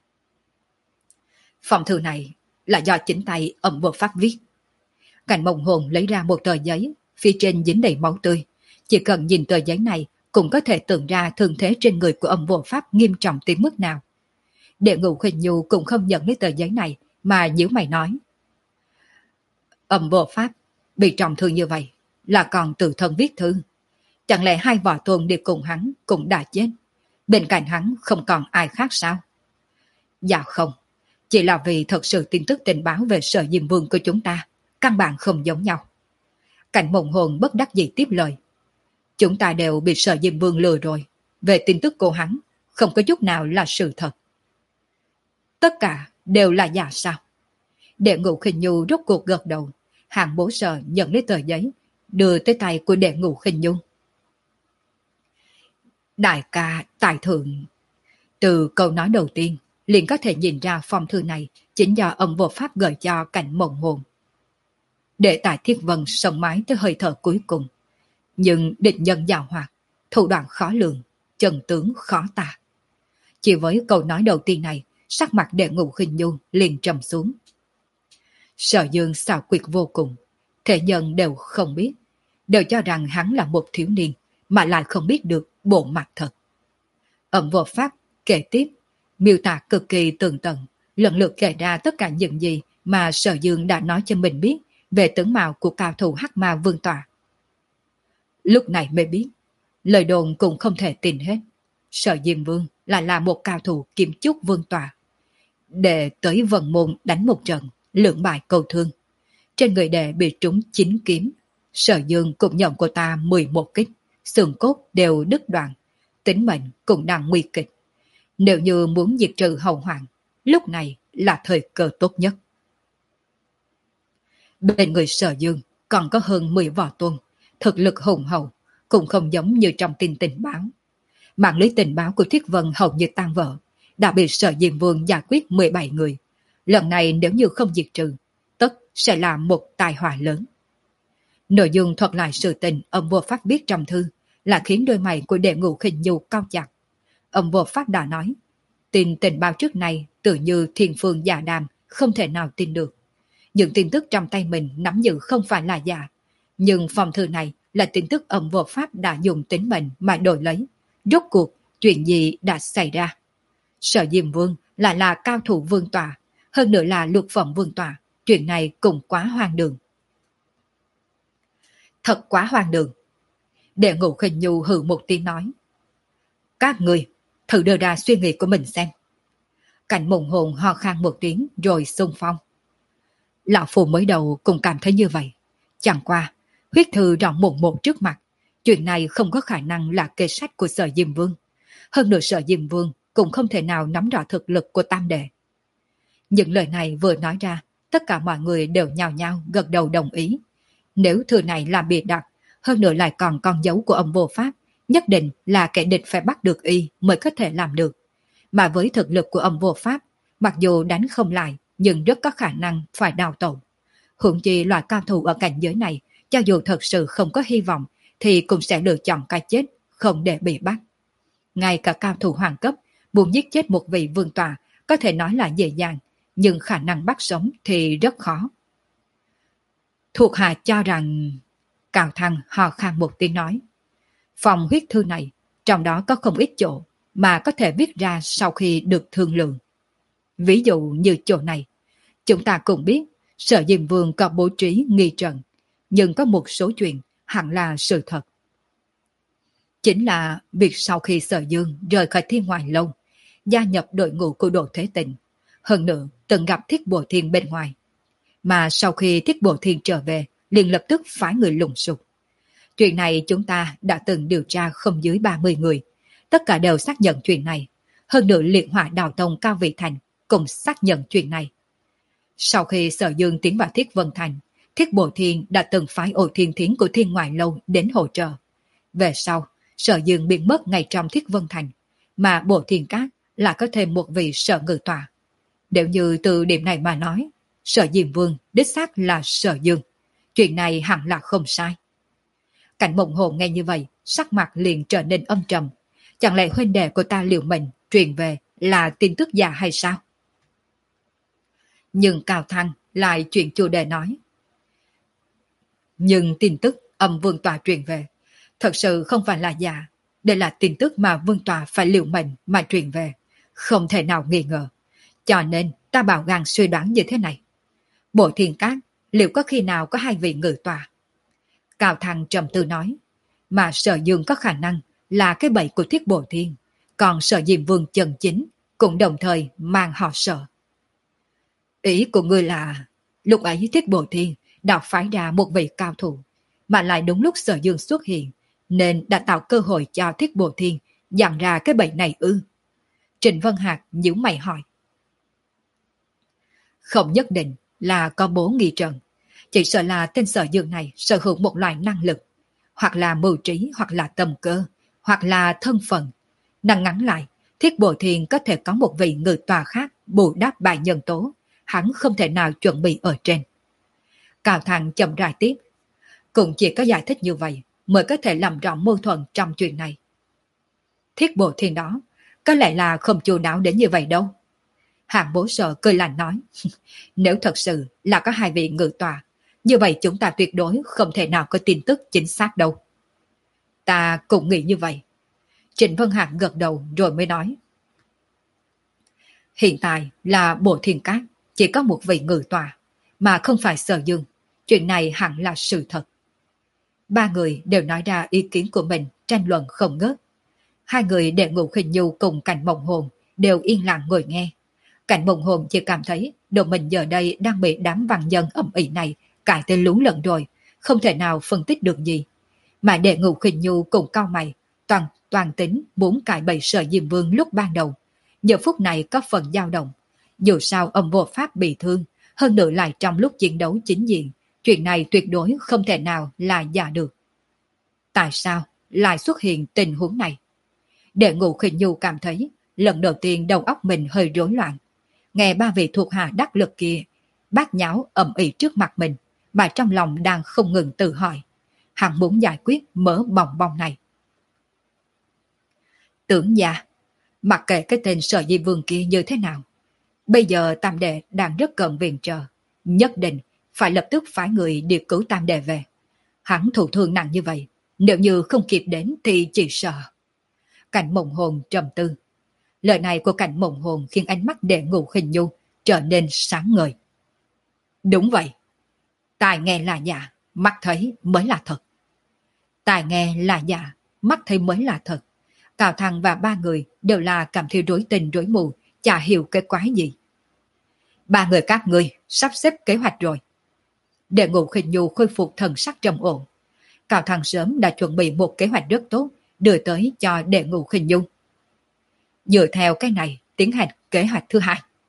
Phong thư này là do chính tay âm vô pháp viết. Cảnh Mộng Hồn lấy ra một tờ giấy, phía trên dính đầy máu tươi. Chỉ cần nhìn tờ giấy này cũng có thể tưởng ra thương thế trên người của âm vô pháp nghiêm trọng tới mức nào. Đệ Ngũ Khinh Nhu cũng không nhận lấy tờ giấy này mà nhíu mày nói: Âm vô pháp bị trọng thương như vậy là còn tự thân viết thư. Chẳng lẽ hai võ tôn đi cùng hắn cũng đã chết, bên cạnh hắn không còn ai khác sao? Dạ không, chỉ là vì thật sự tin tức tình báo về Sở Diêm Vương của chúng ta căn bản không giống nhau. Cảnh Mộng Hồn bất đắc dĩ tiếp lời: Chúng ta đều bị Sở Diêm Vương lừa rồi, về tin tức của hắn không có chút nào là sự thật. Tất cả đều là giả sao? Đệ Ngũ Khinh Nhu rốt cuộc gật đầu. Hàng bố sợ nhận lấy tờ giấy, đưa tới tay của Đệ Ngũ Khinh Nhu. Đại ca tài thượng. Từ câu nói đầu tiên liền có thể nhìn ra phong thư này chính do âm vô pháp gửi cho Cảnh Mộng Hồn. Để Tài Thiết Vân sống mái tới hơi thở cuối cùng, nhưng địch nhân giàu hoạt, thủ đoạn khó lường, chân tướng khó tả. Chỉ với câu nói đầu tiên này, sắc mặt Đệ Ngũ Khinh Nhu liền trầm xuống. Sở Dương xảo quyệt vô cùng, thể nhân đều không biết, đều cho rằng hắn là một thiếu niên, mà lại không biết được bộ mặt thật. Âm vô pháp kể tiếp, miêu tả cực kỳ tường tận, lần lượt kể ra tất cả những gì mà Sở Dương đã nói cho mình biết về tướng mạo của cao thủ Hắc Ma Vương tọa. Lúc này mới biết, lời đồn cũng không thể tin hết. Sở Diêm Vương là là một cao thủ Kim Chúc Vương tọa, để tới Vân Môn đánh một trận, lưỡng bại cầu thương. Trên người đệ bị trúng chín kiếm, Sở Dương cũng nhận của ta mười một kích, xương cốt đều đứt đoạn, tính mệnh cũng đang nguy kịch. Nếu như muốn diệt trừ hậu hoạn, lúc này là thời cơ tốt nhất. Bên người Sở Dương còn có hơn mười võ tôn, thực lực hùng hậu, cũng không giống như trong tin tình báo. Mạng lưới tình báo của Thiết Vân hầu như tan vỡ, đã bị Sở Diêm Vương giải quyết mười bảy người. Lần này nếu như không diệt trừ, tất sẽ là một tai họa lớn. Nội dung thuật lại sự tình âm vô pháp biết trong thư là khiến đôi mày của Đệ Ngũ Khinh Nhu cau chặt. Âm vô pháp đã nói, tin tình báo trước này tự như thiên phương giả đàm, không thể nào tin được. Những tin tức trong tay mình nắm giữ không phải là giả, nhưng phong thư này là tin tức âm vô pháp đã dùng tính mệnh mà đổi lấy. Rốt cuộc, chuyện gì đã xảy ra? Sở Diêm Vương lại là cao thủ vương tọa, hơn nữa là lục phẩm vương tọa, chuyện này cũng quá hoang đường. Thật quá hoang đường. Đệ Ngũ Khinh Nhu hừ một tiếng nói. Các người, thử đưa ra suy nghĩ của mình xem. Cảnh Mộng Hồn ho khan một tiếng rồi xung phong. Lão Phù mới đầu cũng cảm thấy như vậy. Chẳng qua, huyết thư rõ mồn một trước mặt. Chuyện này không có khả năng là kế sách của Sở Diêm Vương. Hơn nữa Sở Diêm Vương cũng không thể nào nắm rõ thực lực của tam đệ. Những lời này vừa nói ra, tất cả mọi người đều nhao nhao gật đầu đồng ý. Nếu thư này là bịa đặt, hơn nữa lại còn con dấu của ông vô pháp, nhất định là kẻ địch phải bắt được y mới có thể làm được. Mà với thực lực của ông vô pháp, mặc dù đánh không lại, nhưng rất có khả năng phải đào tẩu. Huống chi loại cao thủ ở cảnh giới này, cho dù thật sự không có hy vọng, thì cũng sẽ lựa chọn cái chết, không để bị bắt. Ngay cả cao thủ hoàng cấp, muốn giết chết một vị vương tọa, có thể nói là dễ dàng, nhưng khả năng bắt sống thì rất khó. Thuộc hạ cho rằng... Cao Thăng hò khan một tiếng nói. Phòng huyết thư này, trong đó có không ít chỗ mà có thể viết ra sau khi được thương lượng. Ví dụ như chỗ này, chúng ta cũng biết Sở Diêm Vương có bố trí nghi trận, nhưng có một số chuyện hẳn là sự thật. Chính là việc sau khi Sở Dương rời khỏi Thiên Ngoại Lâu, gia nhập đội ngũ của Đỗ Thế Tịnh, hơn nữa từng gặp Thiết Bổ Thiên bên ngoài. Mà sau khi Thiết Bổ Thiên trở về, liền lập tức phái người lùng sục. Chuyện này chúng ta đã từng điều tra không dưới ba mươi người, tất cả đều xác nhận chuyện này. Hơn nữa Liệt Hỏa Đào Tông Cao Vị Thành cũng xác nhận chuyện này. Sau khi Sở Dương tiến vào Thiết Vân Thành, Thiết Bổ Thiên đã từng phái Ổ Thiên Thiến của Thiên Ngoại Lâu đến hỗ trợ. Về sau, Sở Dương biến mất ngay trong Thiết Vân Thành, mà Bổ Thiên Cát lại có thêm một vị Sở Ngự Tọa. Nếu như từ điểm này mà nói, Sở Diêm Vương đích xác là Sở Dương. Chuyện này hẳn là không sai. Cảnh Mộng Hồn nghe như vậy, sắc mặt liền trở nên âm trầm. Chẳng lẽ huynh đệ của ta liều mình truyền về là tin tức giả hay sao? Nhưng Cao Thăng lại chuyện chủ đề nói. Nhưng tin tức âm Vương Tòa truyền về thật sự không phải là giả. Đây là tin tức mà Vương Tòa phải liều mình mà truyền về. Không thể nào nghi ngờ. Cho nên ta bảo gan suy đoán như thế này. Bộ Thiên Cát liệu có khi nào có hai vị ngự tòa? Cao Thăng trầm tư nói. Mà Sở Dương có khả năng là cái bẫy của Thiết Bổ Thiên. Còn Sở Diêm Vương chân chính cũng đồng thời mang họ Sở. Ý của ngươi là lúc ấy Thiết Bổ Thiên đã phái ra một vị cao thủ, mà lại đúng lúc Sở Dương xuất hiện, nên đã tạo cơ hội cho Thiết Bổ Thiên dặn ra cái bẫy này ư? Trịnh Vân Hạc nhíu mày hỏi. Không nhất định là có bố nghi trận, chỉ sợ là tên Sở Dương này sở hữu một loại năng lực, hoặc là mưu trí, hoặc là tâm cơ, hoặc là thân phận. Năng ngắn lại, Thiết Bổ Thiên có thể có một vị ngự tòa khác bù đắp bài nhân tố, hắn không thể nào chuẩn bị ở trên. Cao Thăng chậm rãi tiếp. Cũng chỉ có giải thích như vậy mới có thể làm rõ mâu thuẫn trong chuyện này. Thiết Bổ Thiên đó có lẽ là không chu đáo đến như vậy đâu. Hạng Bố Sở cười lạnh nói. Nếu thật sự là có hai vị ngự tòa, như vậy chúng ta tuyệt đối không thể nào có tin tức chính xác đâu. Ta cũng nghĩ như vậy. Trịnh Vân Hạc gật đầu rồi mới nói. Hiện tại là Bộ Thiên Cát chỉ có một vị ngự tòa, mà không phải Sở Dương. Chuyện này hẳn là sự thật. Ba người đều nói ra ý kiến của mình, tranh luận không ngớt. Hai người Đệ Ngũ Khinh Nhu cùng Cảnh Mộng Hồn đều yên lặng ngồi nghe. Cảnh Mộng Hồn chỉ cảm thấy đầu mình giờ đây đang bị đám văn nhân ầm ĩ này cãi tên lú lẫn rồi, không thể nào phân tích được gì. Mà Đệ Ngũ Khinh Nhu cùng cau mày, toàn toàn tính muốn cãi bậy Sở Diêm Vương lúc ban đầu. Giờ phút này có phần dao động. Dù sao ông vô pháp bị thương, hơn nữa lại trong lúc chiến đấu chính diện, chuyện này tuyệt đối không thể nào là giả được. Tại sao lại xuất hiện tình huống này? Đệ Ngũ Khinh Nhu cảm thấy lần đầu tiên đầu óc mình hơi rối loạn. Nghe ba vị thuộc hạ đắc lực kia bát nháo ầm ĩ trước mặt mình, mà trong lòng đang không ngừng tự hỏi. Hắn muốn giải quyết mớ bòng bong này. Tưởng gia, mặc kệ cái tên Sở Di Vương kia như thế nào, bây giờ Tam Đệ đang rất cần viện trợ, nhất định phải lập tức phái người điều cứu Tam Đệ về. Hắn thụ thương nặng như vậy, nếu như không kịp đến thì chỉ sợ. Cảnh Mộng Hồn trầm tư. Lời này của Cảnh Mộng Hồn khiến ánh mắt Đệ Ngũ Khinh Nhu trở nên sáng ngời. Đúng vậy. Tai nghe là giả, mắt thấy mới là thật. Tai nghe là giả, mắt thấy mới là thật. Cao Thăng và ba người đều là cảm thấy rối tình rối mù, chả hiểu cái quái gì. Ba người các ngươi sắp xếp kế hoạch rồi. Đệ Ngũ Khinh Nhu khôi phục thần sắc trầm ổn. Cao Thăng sớm đã chuẩn bị một kế hoạch rất tốt đưa tới cho Đệ Ngũ Khinh Nhu. Dựa theo cái này tiến hành kế hoạch thứ hai.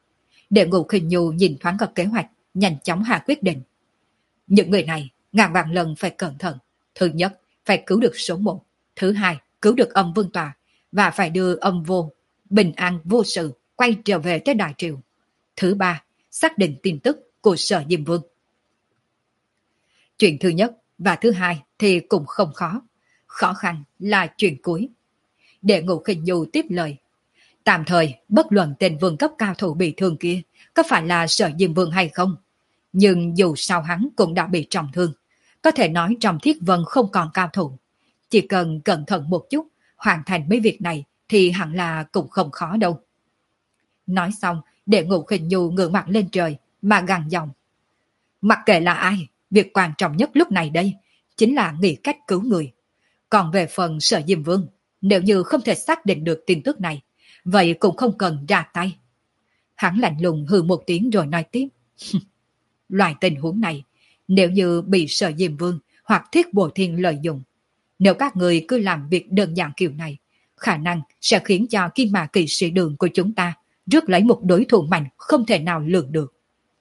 Đệ Ngũ Khinh Nhu nhìn thoáng qua kế hoạch, nhanh chóng hạ quyết định. Những người này ngàn vạn lần phải cẩn thận. Thứ nhất, phải cứu được số một. Thứ hai, cứu được âm vương tòa. Và phải đưa âm vô, bình an vô sự, quay trở về tới Đại Triều. Thứ ba, xác định tin tức của Sở Diêm Vương. Chuyện thứ nhất và thứ hai thì cũng không khó. Khó khăn là chuyện cuối. Đệ Ngũ Khinh Nhu tiếp lời. Tạm thời, bất luận tên vương cấp cao thủ bị thương kia có phải là Sở Diêm Vương hay không, nhưng dù sao hắn cũng đã bị trọng thương. Có thể nói trong Thiết Vân không còn cao thủ. Chỉ cần cẩn thận một chút, hoàn thành mấy việc này thì hẳn là cũng không khó đâu. Nói xong, Đệ Ngũ Khinh Nhu ngửa mặt lên trời mà gằn giọng. Mặc kệ là ai, việc quan trọng nhất lúc này đây chính là nghĩ cách cứu người. Còn về phần Sở Diêm Vương, nếu như không thể xác định được tin tức này, vậy cũng không cần ra tay. Hắn lạnh lùng hừ một tiếng rồi nói tiếp. Loại tình huống này, nếu như bị Sở Diêm Vương hoặc Thiết Bổ Thiên lợi dụng, nếu các người cứ làm việc đơn giản kiểu này, khả năng sẽ khiến cho Kim Mã Kỵ Sĩ Đường của chúng ta rước lấy một đối thủ mạnh không thể nào lường được.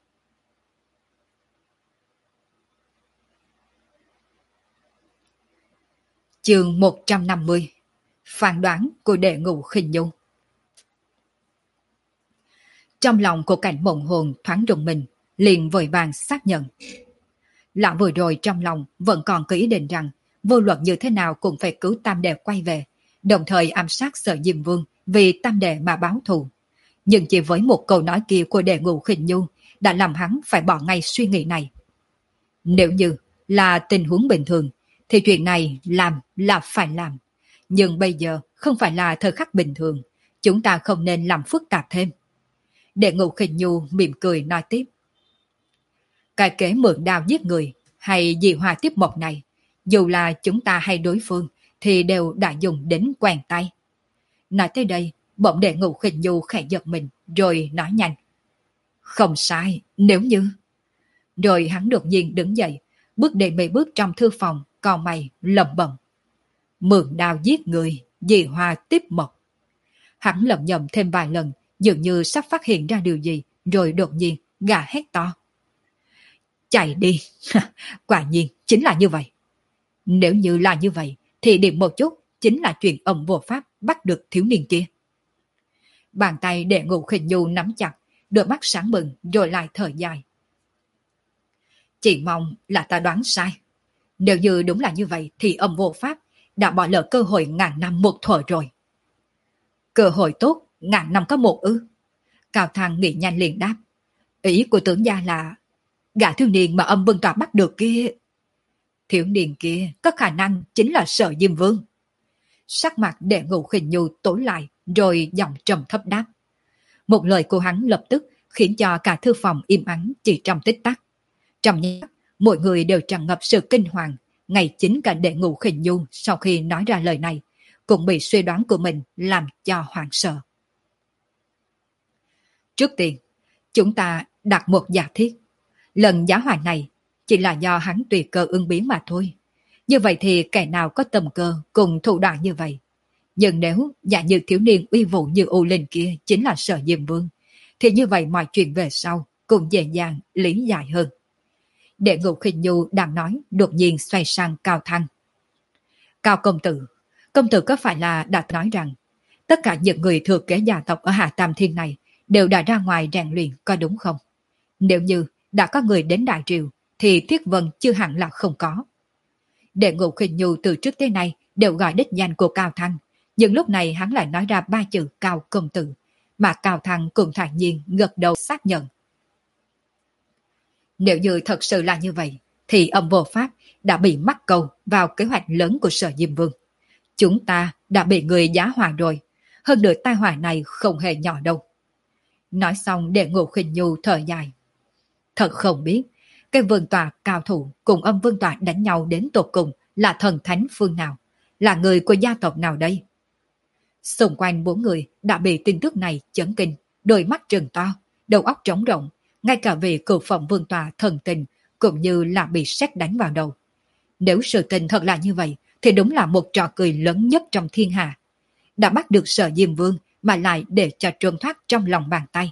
Chương một trăm năm mươi. Phán đoán của Đệ Ngũ Khinh Nhu. Trong lòng của Cảnh Mộng Hồn thoáng rùng mình, liền vội vàng xác nhận. Lão vừa rồi trong lòng vẫn còn có ý định rằng vô luận như thế nào cũng phải cứu Tam Đệ quay về, đồng thời ám sát Sở Diêm Vương vì Tam Đệ mà báo thù. Nhưng chỉ với một câu nói kia của Đệ Ngũ Khinh Nhu đã làm hắn phải bỏ ngay suy nghĩ này. Nếu như là tình huống bình thường thì chuyện này làm là phải làm. Nhưng bây giờ không phải là thời khắc bình thường, chúng ta không nên làm phức tạp thêm. Đệ Ngũ Khinh Nhu mỉm cười nói tiếp. Cái kế mượn đao giết người hay dị hòa tiếp mộc này, dù là chúng ta hay đối phương thì đều đã dùng đến quen tay. Nói tới đây, bỗng Đệ Ngũ Khinh Nhu khẽ giật mình rồi nói nhanh. Không sai, nếu như... Rồi hắn đột nhiên đứng dậy, bước đến mấy bước trong thư phòng, cau mày lẩm bẩm. Mượn đao giết người, dị hòa tiếp mộc. Hắn lẩm nhẩm thêm vài lần, dường như sắp phát hiện ra điều gì, rồi đột nhiên gà hét to. Chạy đi, quả nhiên chính là như vậy. Nếu như là như vậy, thì điểm một chút chính là chuyện ông vô pháp bắt được thiếu niên kia. Bàn tay Đệ Ngũ Khinh Nhu nắm chặt, đôi mắt sáng bừng rồi lại thở dài. Chỉ mong là ta đoán sai. Nếu như đúng là như vậy thì ông vô pháp đã bỏ lỡ cơ hội ngàn năm một thuở rồi. Cơ hội tốt, ngàn năm có một ư? Cao Thăng nghĩ nhanh liền đáp. Ý của tướng gia là gã thiếu niên mà âm Vân Tòa bắt được kia. Thiếu niên kia có khả năng chính là Sở Diêm Vương. Sắc mặt Đệ Ngũ Khinh Nhu tối lại rồi giọng trầm thấp đáp. Một lời của hắn lập tức khiến cho cả thư phòng im ắng chỉ trong tích tắc. Trong nháy mắt, mọi người đều tràn ngập sự kinh hoàng. Ngay chính cả Đệ Ngũ Khinh Nhu sau khi nói ra lời này cũng bị suy đoán của mình làm cho hoảng sợ. Trước tiên, chúng ta đặt một giả thiết. Lần giá hòa này chỉ là do hắn tùy cơ ứng biến mà thôi. Như vậy thì kẻ nào có tầm cơ cùng thủ đoạn như vậy. Nhưng nếu giả như thiếu niên uy vũ như U Linh kia chính là Sở Diêm Vương, thì như vậy mọi chuyện về sau cũng dễ dàng lý giải hơn. Đệ Ngũ Khinh Nhu đang nói, đột nhiên xoay sang Cao Thăng. Cao công tử, công tử có phải là đã nói rằng tất cả những người thừa kế gia tộc ở Hạ Tam Thiên này đều đã ra ngoài rèn luyện, có đúng không? Nếu như đã có người đến Đại Triều thì Thiết Vân chưa hẳn là không có. Đệ Ngũ Khinh Nhu từ trước tới nay đều gọi đích danh của Cao Thăng, nhưng lúc này hắn lại nói ra ba chữ Cao công tử, mà Cao Thăng cũng thản nhiên gật đầu xác nhận. Nếu như thật sự là như vậy, thì âm vô pháp đã bị mắc câu vào kế hoạch lớn của Sở Diêm Vương. Chúng ta đã bị người giá hòa rồi, hơn nữa tai họa này không hề nhỏ đâu. Nói xong Đệ Ngũ Khinh Nhu thở dài. Thật không biết, cái vương tòa cao thủ cùng âm vương tòa đánh nhau đến tột cùng là thần thánh phương nào, là người của gia tộc nào đây? Xung quanh bốn người đã bị tin tức này chấn kinh, đôi mắt trừng to, đầu óc trống rỗng, ngay cả vị cựu phẩm vương tòa thần tình cũng như là bị sét đánh vào đầu. Nếu sự tình thật là như vậy, thì đúng là một trò cười lớn nhất trong thiên hạ. Đã bắt được Sở Diêm Vương mà lại để cho trốn thoát trong lòng bàn tay.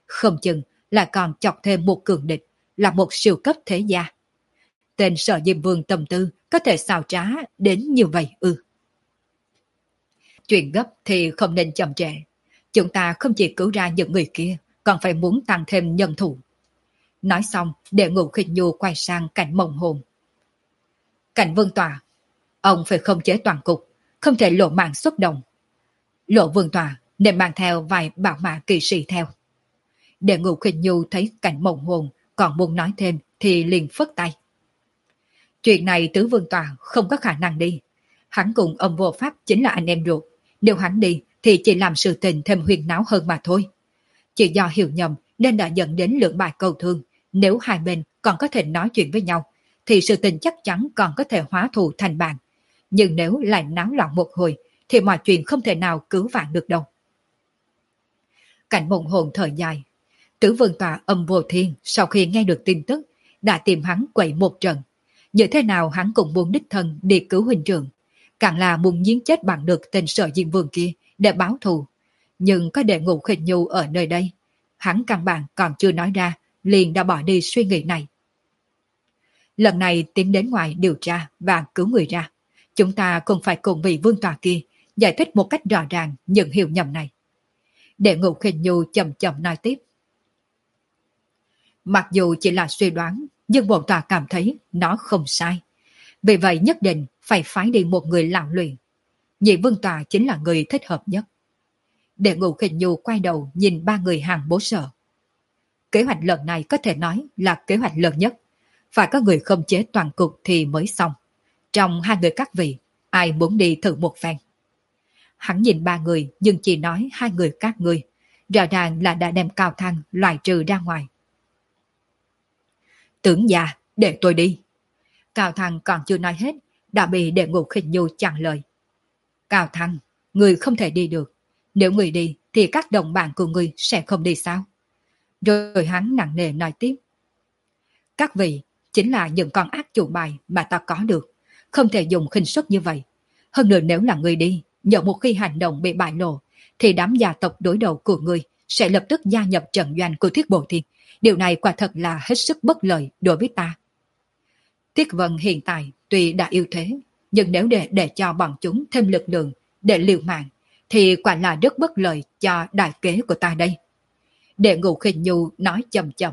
không chừng lại còn chọc thêm một cường địch, là một siêu cấp thế gia. Tên Sở Diêm Vương tâm tư có thể xào trá đến như vậy ư? Chuyện gấp thì không nên chậm trễ. Chúng ta không chỉ cứu ra những người kia, còn phải muốn tăng thêm nhân thủ. Nói xong, Đệ Ngũ Khinh Nhu quay sang Cảnh Mộng Hồn. Cảnh Vương Tòa, ông phải khống chế toàn cục, không thể lộ mạng xuất động. Lộ Vương Tòa nên mang theo vài bảo mã kỵ sĩ theo. Đệ Ngũ Khinh Nhu thấy Cảnh Mộng Hồn còn muốn nói thêm thì liền phất tay. Chuyện này Tứ Vương Tòa không có khả năng đi. Hắn cùng ông vô pháp chính là anh em ruột. Nếu hắn đi thì chỉ làm sự tình thêm huyền náo hơn mà thôi. Chỉ do hiểu nhầm nên đã dẫn đến lượng bài cầu thương. Nếu hai bên còn có thể nói chuyện với nhau thì sự tình chắc chắn còn có thể hóa thù thành bạn. Nhưng nếu lại náo loạn một hồi thì mọi chuyện không thể nào cứu vãn được đâu. Cảnh Mộng Hồn thở dài. Tứ Vương Tòa Âm Vô Thiên sau khi nghe được tin tức đã tìm hắn quậy một trận. Như thế nào hắn cũng muốn đích thân đi cứu huynh trưởng, càng là muốn giết chết bằng được tên Sở Diêm Vương kia để báo thù. Nhưng có Đệ Ngũ Khinh Nhu ở nơi đây, hắn căn bản còn chưa nói ra, liền đã bỏ đi suy nghĩ này. Lần này tiến đến ngoài điều tra và cứu người ra, chúng ta cũng phải cùng vị vương tòa kia giải thích một cách rõ ràng những hiểu nhầm này. Đệ Ngũ Khinh Nhu chậm chậm nói tiếp. Mặc dù chỉ là suy đoán, nhưng bổn tòa cảm thấy nó không sai. Vì vậy nhất định phải phái đi một người lão luyện. Nhị Vương Tòa chính là người thích hợp nhất. Đệ Ngũ Khinh Nhu quay đầu nhìn ba người hàng bố sở. Kế hoạch lần này có thể nói là kế hoạch lớn nhất. Phải có người khống chế toàn cục thì mới xong. Trong hai người các vị, ai muốn đi thử một phen? Hắn nhìn ba người nhưng chỉ nói hai người các ngươi. Rõ ràng là đã đem Cao Thăng loại trừ ra ngoài. Tướng già, để tôi đi. Cao Thăng còn chưa nói hết, đã bị Đệ Ngũ Khinh Nhu chặn lời. Cao Thăng, người không thể đi được. Nếu người đi thì các đồng bạn của người sẽ không đi sao? Rồi hắn nặng nề nói tiếp. Các vị chính là những con ác chủ bài mà ta có được. Không thể dùng khinh suất như vậy. Hơn nữa nếu là người đi, nhờ một khi hành động bị bại lộ, thì đám gia tộc đối đầu của người sẽ lập tức gia nhập trận doanh của Thiết Bộ Thiên. Điều này quả thật là hết sức bất lợi đối với ta. Tiết Vân hiện tại tuy đã yêu thế, nhưng nếu để để cho bọn chúng thêm lực lượng để liều mạng, thì quả là rất bất lợi cho đại kế của ta đây. Đệ Ngũ Khinh Nhu nói chậm chậm.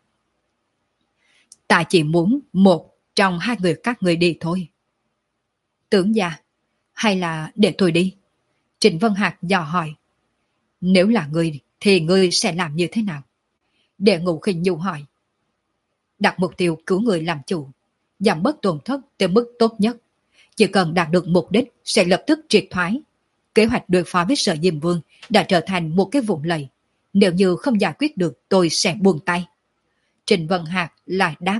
Ta chỉ muốn một trong hai người các người đi thôi. Tướng gia, hay là để tôi đi? Trịnh Vân Hạc dò hỏi. Nếu là ngươi thì ngươi sẽ làm như thế nào? Đệ Ngũ Khinh Nhu hỏi. Đặt mục tiêu cứu người làm chủ, giảm bớt tổn thất tới mức tốt nhất. Chỉ cần đạt được mục đích sẽ lập tức triệt thoái. Kế hoạch đối phó với Sở Diêm Vương đã trở thành một cái vụn lầy. Nếu như không giải quyết được tôi sẽ buông tay. Trịnh Vân Hạc lại đáp.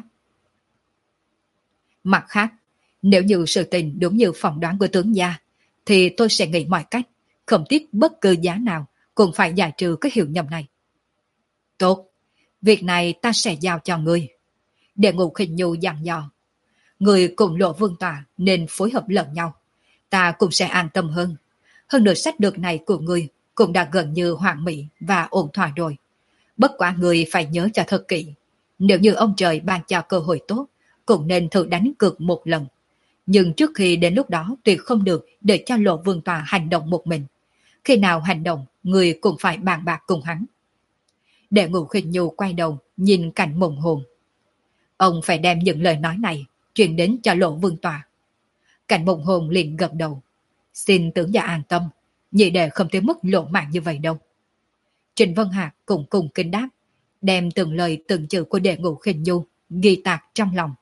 Mặt khác, nếu như sự tình đúng như phỏng đoán của tướng gia, thì tôi sẽ nghĩ mọi cách, không tiếc bất cứ giá nào, cũng phải giải trừ cái hiểu nhầm này. Tốt, việc này ta sẽ giao cho ngươi. Đệ Ngũ Khinh Nhu dặn dò. Người cùng Lộ Vương Tòa nên phối hợp lẫn nhau. Ta cũng sẽ an tâm hơn. Hơn nữa sách lược này của ngươi cũng đã gần như hoàn mỹ và ổn thỏa rồi. Bất quá người phải nhớ cho thật kỹ. Nếu như ông trời ban cho cơ hội tốt, cũng nên thử đánh cược một lần. Nhưng trước khi đến lúc đó tuyệt không được để cho Lộ Vương Tòa hành động một mình. Khi nào hành động, người cũng phải bàn bạc cùng hắn. Đệ Ngũ Khinh Nhu quay đầu nhìn Cảnh Mộng Hồn. Ông phải đem những lời nói này truyền đến cho Lộ Vương Tòa. Cảnh Mộng Hồn liền gật đầu. Xin tướng gia an tâm, nhị đệ không tới mức lộ mạng như vậy đâu. Trịnh Vân Hạc cũng cùng kính đáp, đem từng lời từng chữ của Đệ Ngũ Khinh Nhu ghi tạc trong lòng.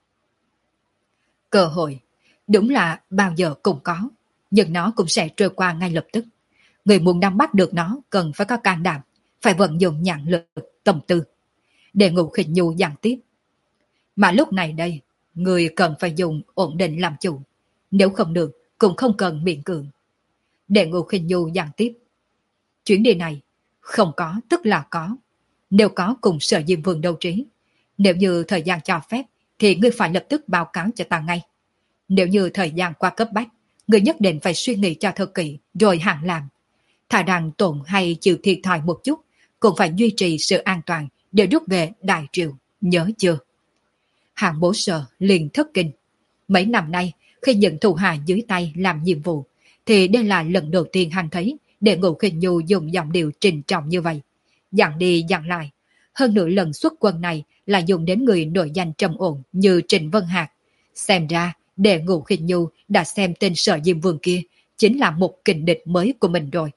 Cơ hội, đúng là bao giờ cũng có, nhưng nó cũng sẽ trôi qua ngay lập tức. Người muốn nắm bắt được nó cần phải có can đảm, phải vận dụng nhãn lực, tâm tư. Đệ Ngũ Khinh Nhu dặn tiếp. Mà lúc này đây, người cần phải dùng ổn định làm chủ. Nếu không được, cũng không cần miễn cưỡng. Đệ Ngũ Khinh Nhu dặn tiếp. Chuyến đi này, không có tức là có. Nếu có cùng Sở Diêm Vương đấu trí, nếu như thời gian cho phép, thì ngươi phải lập tức báo cáo cho ta ngay. Nếu như thời gian qua cấp bách, ngươi nhất định phải suy nghĩ cho thật kỹ, rồi hẳn làm. Thà rằng tổn hay chịu thiệt thòi một chút, cũng phải duy trì sự an toàn để rút về Đại Triều, nhớ chưa? Hạng Bố Sở liền thất kinh. Mấy năm nay, khi những thủ hạ dưới tay làm nhiệm vụ, thì đây là lần đầu tiên hắn thấy Đệ Ngũ Khinh Nhu dùng giọng điệu trình trọng như vậy. Dặn đi dặn lại. Hơn nữa lần xuất quân này là dùng đến người nổi danh trầm ổn như Trịnh Vân Hạc. Xem ra, Đệ Ngũ Khinh Nhu đã xem tên Sở Diêm Vương kia chính là một kình địch mới của mình rồi.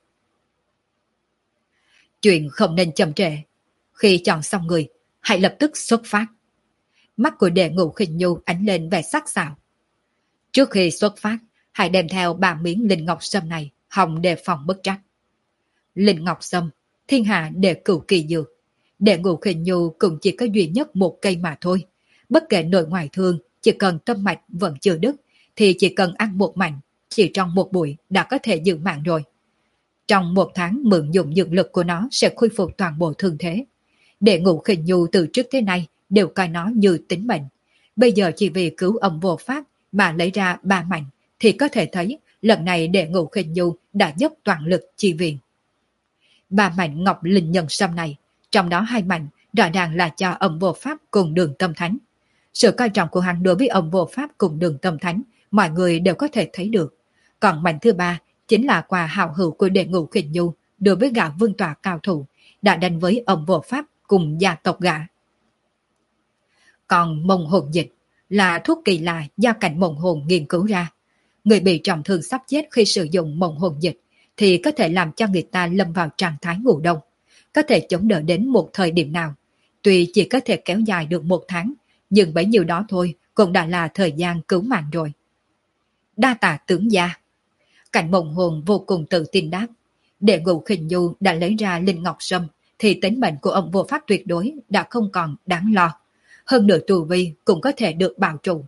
Chuyện không nên chậm trễ. Khi chọn xong người, hãy lập tức xuất phát. Mắt của Đệ Ngũ Khinh Nhu ánh lên vẻ sắc sảo. Trước khi xuất phát, hãy đem theo ba miếng linh ngọc sâm này, hòng đề phòng bất trắc. Linh ngọc sâm, thiên hạ để cửu kỳ dược. Đệ Ngũ Khinh Nhu cũng chỉ có duy nhất một cây mà thôi. Bất kể nội ngoại thương, chỉ cần tâm mạch vẫn chưa đứt, thì chỉ cần ăn một mảnh, chỉ trong một buổi đã có thể giữ mạng rồi. Trong một tháng mượn dụng dược lực của nó sẽ khôi phục toàn bộ thương thế. Đệ Ngũ Khinh Nhu từ trước tới nay đều coi nó như tính mệnh. Bây giờ chỉ vì cứu ông vô pháp mà lấy ra ba mảnh, thì có thể thấy lần này Đệ Ngũ Khinh Nhu đã dốc toàn lực chi viện. Ba mảnh ngọc linh nhân sâm này, trong đó hai mảnh rõ ràng là cho ông vô pháp cùng Đường Tâm Thánh. Sự coi trọng của hắn đối với ông vô pháp cùng Đường Tâm Thánh, mọi người đều có thể thấy được. Còn mảnh thứ ba chính là quà hảo hữu của Đệ Ngũ Khinh Nhu đối với gã vương tọa cao thủ đã đánh với ông vô pháp cùng gia tộc gã. Còn mông hồn dịch là thuốc kỳ lạ do cảnh mộng hồn nghiên cứu ra. Người bị trọng thương sắp chết khi sử dụng mộng hồn dịch thì có thể làm cho người ta lâm vào trạng thái ngủ đông, có thể chống đỡ đến một thời điểm nào. Tuy chỉ có thể kéo dài được một tháng, nhưng bấy nhiêu đó thôi cũng đã là thời gian cứu mạng rồi. Đa tạ tướng gia. Cảnh mộng hồn vô cùng tự tin đáp. Đệ Ngũ Khinh Nhu đã lấy ra linh ngọc sâm, thì tính mệnh của ông vô pháp tuyệt đối đã không còn đáng lo. Hơn nữa tu vi cũng có thể được bảo trụ.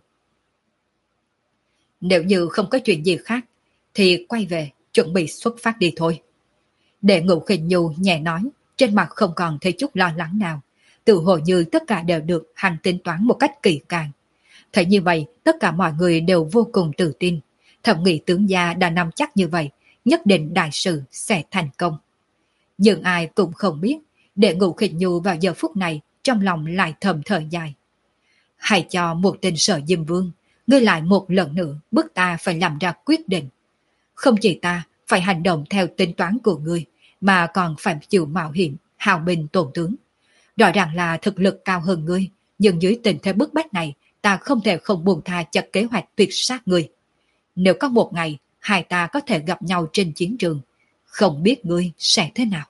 Nếu như không có chuyện gì khác, thì quay về chuẩn bị xuất phát đi thôi. Đệ Ngũ Khinh Nhu nhẹ nói, trên mặt không còn thấy chút lo lắng nào, tự hồ như tất cả đều được hắn tính toán một cách kỳ càng. Thấy như vậy, tất cả mọi người đều vô cùng tự tin. Thẩm nghĩ tướng gia đã nắm chắc như vậy, nhất định đại sự sẽ thành công. Nhưng ai cũng không biết, Đệ Ngũ Khinh Nhu vào giờ phút này trong lòng lại thầm thở dài. Hãy cho một tên Sở Diêm Vương, ngươi lại một lần nữa bức ta phải làm ra quyết định. Không chỉ ta phải hành động theo tính toán của ngươi, mà còn phải chịu mạo hiểm, hao binh tổn tướng. Rõ ràng là thực lực cao hơn ngươi, nhưng dưới tình thế bức bách này, ta không thể không buông tha cho kế hoạch tuyệt sát ngươi. Nếu có một ngày, hai ta có thể gặp nhau trên chiến trường, không biết ngươi sẽ thế nào.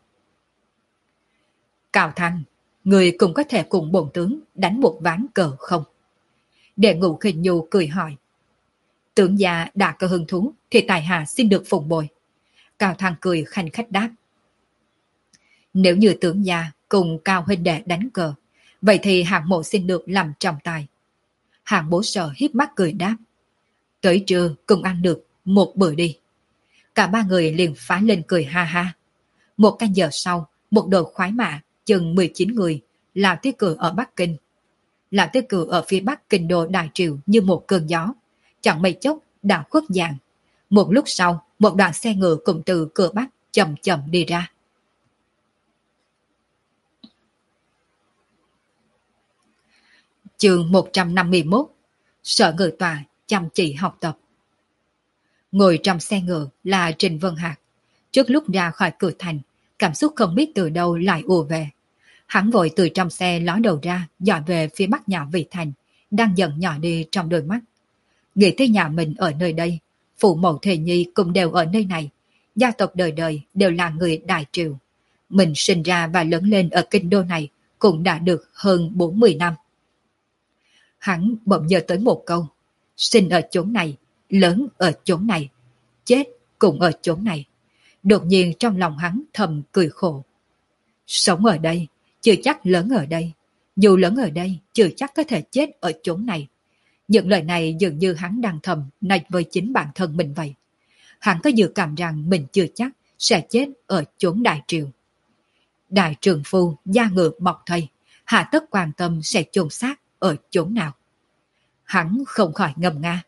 Cao Thăng, ngươi cũng có thể cùng bổn tướng đánh một ván cờ không? Đệ Ngũ Khinh Nhu cười hỏi. Tướng gia đã có hứng thú thì tài hạ xin được phụng bồi. Cao Thăng cười khanh khách đáp. Nếu như tướng gia cùng Cao huynh đệ đánh cờ, vậy thì hạng mộ xin được làm trọng tài. Hạng Bố Sở híp mắt cười đáp. Tới trưa cùng ăn được một bữa đi. Cả ba người liền phá lên cười ha ha. Một canh giờ sau, một đội khoái mã chừng mười chín người là tiết cử ở Bắc Kinh. Là tiết cử ở phía Bắc kinh đô Đại Triều như một cơn gió, chẳng mấy chốc đã khuất dạng. Một lúc sau, một đoàn xe ngựa cùng từ cửa Bắc chậm chậm đi ra. Chương một trăm năm mươi mốt. Sở Ngự Tòa chăm chỉ học tập. Ngồi trong xe ngựa là Trình Vân Hạc. Trước lúc ra khỏi cửa thành, cảm xúc không biết từ đâu lại ùa về. Hắn vội từ trong xe ló đầu ra, dọi về phía bắc nhỏ Vị Thành, đang dần nhỏ đi trong đôi mắt. Nghĩ tới nhà mình ở nơi đây, phụ mẫu Thề Nhi cũng đều ở nơi này, gia tộc đời đời đều là người Đại Triều. Mình sinh ra và lớn lên ở kinh đô này cũng đã được hơn bốn mươi năm. Hắn bỗng nhớ tới một câu, sinh ở chốn này, lớn ở chốn này, chết cũng ở chốn này. Đột nhiên trong lòng hắn thầm cười khổ. Sống ở đây, chưa chắc lớn ở đây. Dù lớn ở đây, chưa chắc có thể chết ở chốn này. Những lời này dường như hắn đang thầm nói với chính bản thân mình vậy. Hắn có dự cảm rằng mình chưa chắc sẽ chết ở chốn Đại Triều. Đại trường phu, gia ngựa mọc thầy, hạ tất quan tâm sẽ chôn xác ở chốn nào. Hắn không khỏi ngâm nga.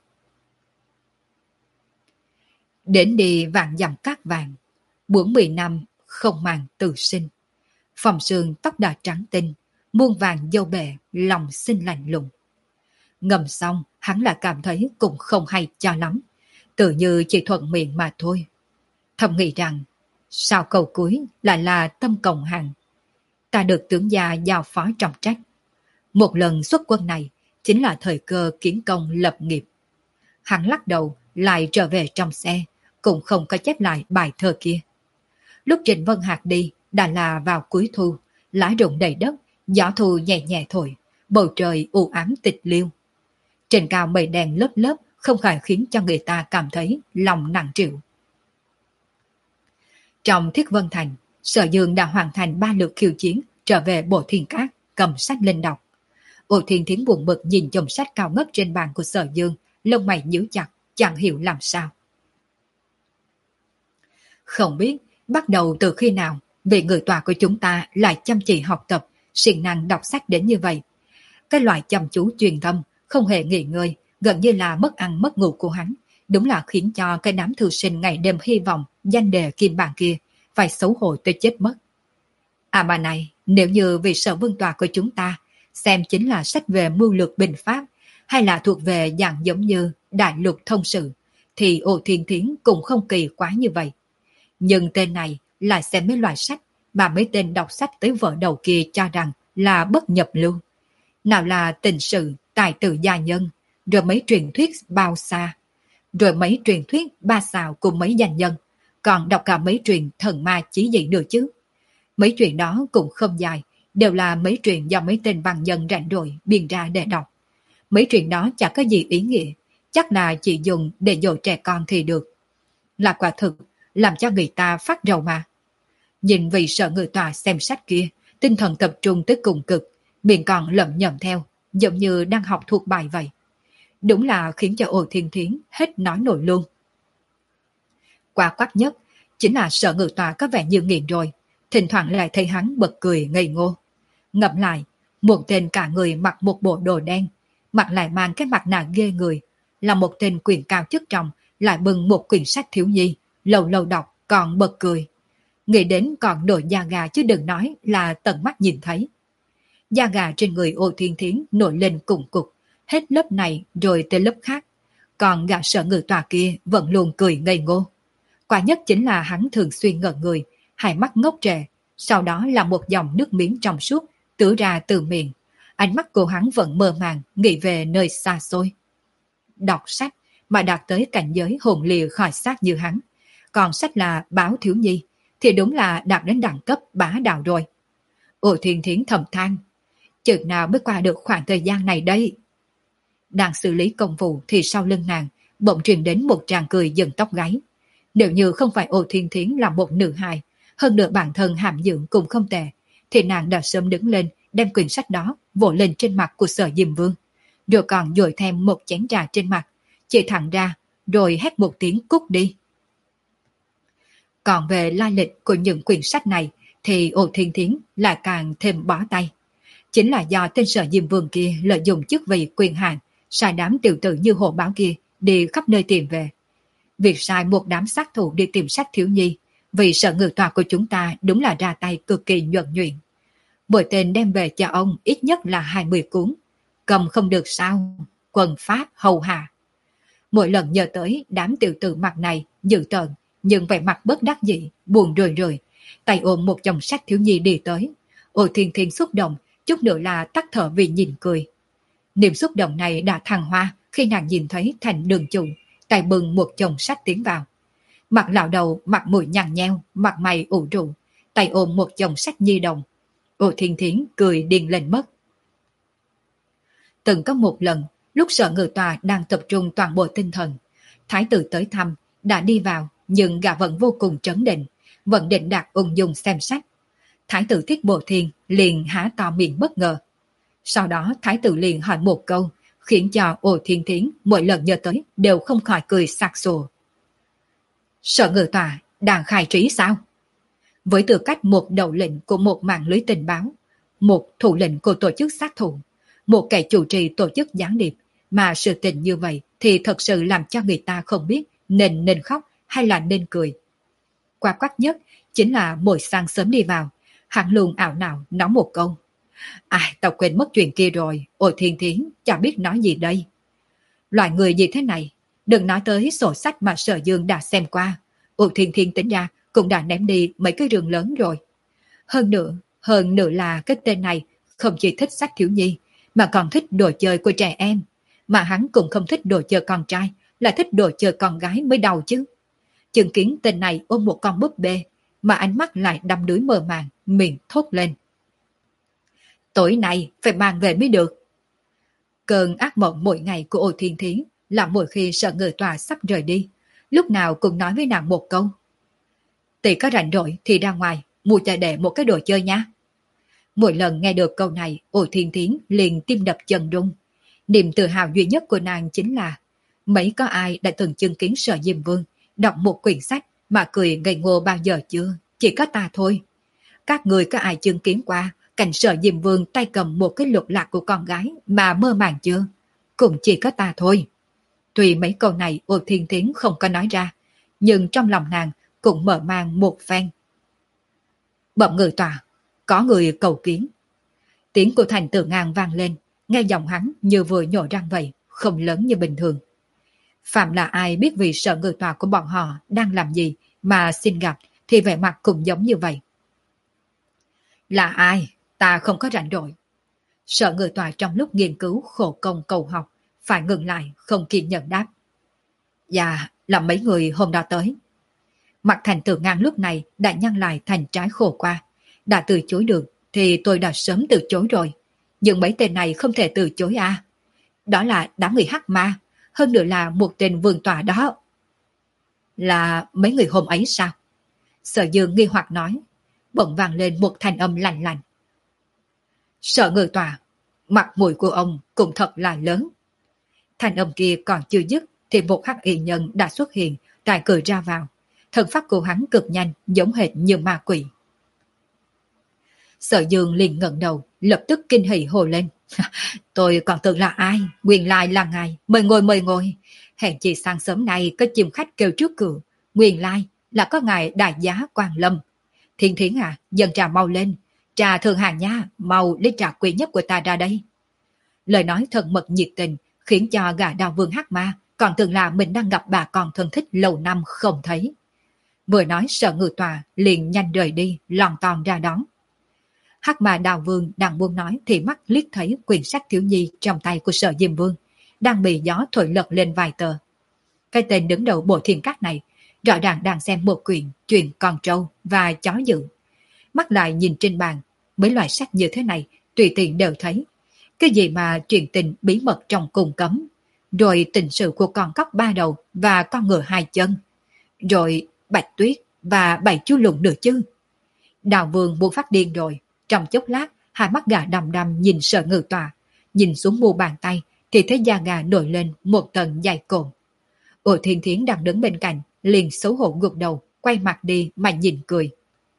Đến đi vạn dặm cát vàng, bốn mươi năm không màng từ sinh. Phòng sương tóc đã trắng tinh, muôn vàng dâu bể, lòng xinh lạnh lùng. Ngầm xong, hắn lại cảm thấy cũng không hay cho lắm, tự như chỉ thuận miệng mà thôi. Thầm nghĩ rằng, sao câu cuối lại là tâm cộng hàng. Ta được tướng gia giao phó trọng trách. Một lần xuất quân này chính là thời cơ kiến công lập nghiệp. Hắn lắc đầu lại trở về trong xe, cũng không có chép lại bài thơ kia. Lúc Trịnh Vân Hạc đi đã là vào cuối thu, lá rụng đầy đất, gió thu nhẹ nhẹ thổi, bầu trời u ám tịch liêu. Trên cao mây đen lớp lớp không khỏi khiến cho người ta cảm thấy lòng nặng trĩu. Trong Thiết Vân Thành, Sở Dương đã hoàn thành ba lượt khiêu chiến trở về Bộ Thiên Cát, cầm sách lên đọc. Ô Thiên Thiến buồn bực nhìn chồng sách cao ngất trên bàn của Sở Dương, lông mày nhíu chặt, chẳng hiểu làm sao. Không biết bắt đầu từ khi nào vị người tòa của chúng ta lại chăm chỉ học tập, siêng năng đọc sách đến như vậy. Cái loại chăm chú truyền tâm, không hề nghỉ ngơi, gần như là mất ăn mất ngủ của hắn, đúng là khiến cho cái đám thư sinh ngày đêm hy vọng danh đề kim bảng kia phải xấu hổ tới chết mất. À mà này, nếu như vị Sở Vương tòa của chúng ta xem chính là sách về mưu lược binh pháp, hay là thuộc về dạng giống như đại lục thông sự, thì Ô Thiên Thiến cũng không kỳ quá như vậy. Nhưng tên này lại xem mấy loại sách mà mấy tên đọc sách tới vợ đầu kia cho rằng là bất nhập lưu. Nào là tình sự, tài tử gia nhân, rồi mấy truyền thuyết bao xa, rồi mấy truyền thuyết ba xào cùng mấy danh nhân, còn đọc cả mấy truyền thần ma chí dị nữa chứ. Mấy chuyện đó cũng không dài, đều là mấy chuyện do mấy tên văn nhân rảnh rỗi biên ra để đọc. Mấy chuyện đó chẳng có gì ý nghĩa, chắc là chỉ dùng để dỗ trẻ con thì được. Là quả thực, làm cho người ta phát rầu mà. Nhìn vị Sở Ngự Tòa xem sách kia, tinh thần tập trung tới cùng cực, miệng còn lẩm nhẩm theo, giống như đang học thuộc bài vậy. Đúng là khiến cho Ô Thiên Thiến hết nói nổi luôn. Quá quắc nhất, chính là Sở Ngự Tòa có vẻ như nghiền rồi, thỉnh thoảng lại thấy hắn bật cười ngây ngô. Ngẫm lại, một tên cả người mặc một bộ đồ đen, mặt lại mang cái mặt nạ ghê người, là một tên quyền cao chức trọng, lại bưng một quyển sách thiếu nhi, lâu lâu đọc còn bật cười. Nghĩ đến còn nổi da gà chứ đừng nói là tận mắt nhìn thấy. Da gà trên người Ô Thiên Thiến nổi lên cùng cục, hết lớp này rồi tới lớp khác, còn gã Sở Ngự Tòa kia vẫn luôn cười ngây ngô. Quả nhất chính là hắn thường xuyên ngẩn người, hai mắt ngốc trệ, sau đó là một dòng nước miếng trong suốt tứa ra từ miệng. Ánh mắt của hắn vẫn mơ màng, nghĩ về nơi xa xôi. Đọc sách mà đạt tới cảnh giới hồn lìa khỏi xác như hắn, còn sách là báo thiếu nhi, thì đúng là đạt đến đẳng cấp bá đạo rồi. Ô Thiên Thiến thầm than, chừng nào mới qua được khoảng thời gian này đây. Đang xử lý công vụ thì sau lưng nàng bỗng truyền đến một tràng cười dần tóc gáy. Nếu như không phải Ô Thiên Thiến là một nữ hài, hơn nữa bản thân hàm dưỡng cũng không tệ, thì nàng đã sớm đứng lên đem quyển sách đó vỗ lên trên mặt của Sở Diêm Vương, rồi còn dội thêm một chén trà trên mặt, chỉ thẳng ra, rồi hét một tiếng cút đi. Còn về lai lịch của những quyển sách này thì Ô Thiên Thiến lại càng thêm bó tay. Chính là do tên Sở Diêm Vương kia lợi dụng chức vị quyền hạn, sai đám tiểu tử như hồ báo kia đi khắp nơi tìm về. Việc sai một đám sát thủ đi tìm sách thiếu nhi, vì Sở Ngự Tòa của chúng ta đúng là ra tay cực kỳ nhuần nhuyễn. Mỗi tên đem về cho ông ít nhất là hai mươi cuốn, cầm không được sao, quần pháp hầu hạ. Mỗi lần nhớ tới đám tiểu tử mặt này dữ tợn, nhưng vẻ mặt bất đắc dĩ, buồn rười rười, tay ôm một chồng sách thiếu nhi đi tới. Ô Thiên Thiên xúc động, chút nữa là tắt thở vì nhìn cười. Niềm xúc động này đã thăng hoa khi nàng nhìn thấy Thành Đường Chủ tay bưng một chồng sách tiến vào. Mặt lão đầu, mặt mũi nhăn nheo, mặt mày ủ rũ, tay ôm một chồng sách nhi đồng. Ô Thiên Thiến cười điên lên mất. Từng có một lần, lúc Sở Ngự Tòa đang tập trung toàn bộ tinh thần, thái tử tới thăm, đã đi vào, nhưng gã vẫn vô cùng trấn định, vẫn định đạt ung dung xem sách. Thái tử Thiết Bộ Thiên liền há to miệng bất ngờ. Sau đó thái tử liền hỏi một câu, khiến cho Ô Thiên Thiến mỗi lần nhớ tới đều không khỏi cười sặc sụa. Sở Ngự Tòa đang khai trí sao? Với tư cách một đầu lệnh của một mạng lưới tình báo, một thủ lệnh của tổ chức sát thủ, một kẻ chủ trì tổ chức gián điệp, mà sự tình như vậy thì thật sự làm cho người ta không biết nên nên khóc hay là nên cười. Quá quắc nhất chính là mỗi sáng sớm đi vào, Hắn luôn ảo não nói một câu. Ai, tao quên mất chuyện kia rồi, ôi thiên thiến, chả biết nói gì đây. Loại người gì thế này, đừng nói tới sổ sách mà Sở Dương đã xem qua. Ôi thiên thiên tính ra cũng đã ném đi mấy cái rừng lớn rồi. Hơn nữa, hơn nữa là cái tên này không chỉ thích sách thiếu nhi, mà còn thích đồ chơi của trẻ em. Mà hắn cũng không thích đồ chơi con trai, là thích đồ chơi con gái mới đầu chứ. Chứng kiến tên này ôm một con búp bê, mà ánh mắt lại đăm đuối mờ màng, miệng thốt lên. Tối nay phải mang về mới được. Cơn ác mộng mỗi ngày của Ô Thiên Thiến là mỗi khi Sở Ngự Tòa sắp rời đi, lúc nào cũng nói với nàng một câu. Tỷ có rảnh rỗi thì ra ngoài, mua cho đệ một cái đồ chơi nha. Mỗi lần nghe được câu này, Ô Thiên Thiến liền tim đập chân rung. Niềm tự hào duy nhất của nàng chính là mấy có ai đã từng chứng kiến Sở Diêm Vương đọc một quyển sách mà cười ngây ngô bao giờ chưa? Chỉ có ta thôi. Các người có ai chứng kiến qua cảnh Sở Diêm Vương tay cầm một cái lục lạc của con gái mà mơ màng chưa? Cũng chỉ có ta thôi. Tuy mấy câu này Ô Thiên Thiến không có nói ra, nhưng trong lòng nàng cũng mở mang một phen. Bẩm Ngự Tòa, có người cầu kiến. Tiếng của Thành Tử Ngang vang lên, nghe giọng hắn như vừa nhổ răng vậy, không lớn như bình thường. Phạm là ai biết vì Sở Ngự Tòa của bọn họ đang làm gì mà xin gặp thì vẻ mặt cũng giống như vậy. Là ai? Ta không có rảnh rỗi. Sở Ngự Tòa trong lúc nghiên cứu khổ công cầu học phải ngừng lại, không kiên nhẫn đáp. Dạ, là mấy người hôm đó tới. Mặt Thành Tử Ngang lúc này đã nhăn lại thành trái khổ qua. Đã từ chối được thì tôi đã sớm từ chối rồi. Nhưng mấy tên này không thể từ chối à. Đó là đám người hắc ma, hơn nữa là một tên vương tòa đó. Là mấy người hôm ấy sao? Sở Dương nghi hoặc nói. Bỗng vang lên một thanh âm lạnh lạnh. Sở Ngự Tòa, mặt mũi của ông cũng thật là lớn. Thanh âm kia còn chưa dứt thì một hắc y nhân đã xuất hiện tại cửa ra vào. Thần pháp của hắn cực nhanh, giống hệt như ma quỷ. Sở Dương liền ngẩng đầu, lập tức kinh hỉ hồ lên. Tôi còn tưởng là ai, nguyên lai là ngài, mời ngồi mời ngồi. Hẹn chi sáng sớm nay có chim khách kêu trước cửa, nguyên lai là có ngài đại giá Quang Lâm. Thiên Thiến à, dần trà mau lên, trà thường hàng nha, mau lấy trà quý nhất của ta ra đây. Lời nói thân mật nhiệt tình khiến cho gã Đào Vương hắc ma còn tưởng là mình đang gặp bà con thân thích lâu năm không thấy. Vừa nói Sở Ngự Tòa liền nhanh rời đi, lòn ton ra đón. Hắc ma Đào Vương đang buông nói thì mắt liếc thấy quyển sách thiếu nhi trong tay của Sở Diêm Vương đang bị gió thổi lật lên vài tờ. Cái tên đứng đầu bộ thiên các này rõ ràng đang xem một quyển chuyện con trâu và chó dữ. Mắt lại nhìn trên bàn, mấy loại sách như thế này tùy tiện đều thấy. Cái gì mà chuyện tình bí mật trong cung cấm, rồi tình sự của con cóc ba đầu và con ngựa hai chân, rồi Bạch Tuyết và bảy chú lùn nữa chứ. Đào Vương buông phát điên rồi, trong chốc lát hai mắt gà đầm đầm nhìn Sở Ngự Tòa, nhìn xuống mu bàn tay thì thấy da gà nổi lên một tầng dày cộm. Ô Thiên Thiến đang đứng bên cạnh liền xấu hổ gục đầu, quay mặt đi mà nhìn cười.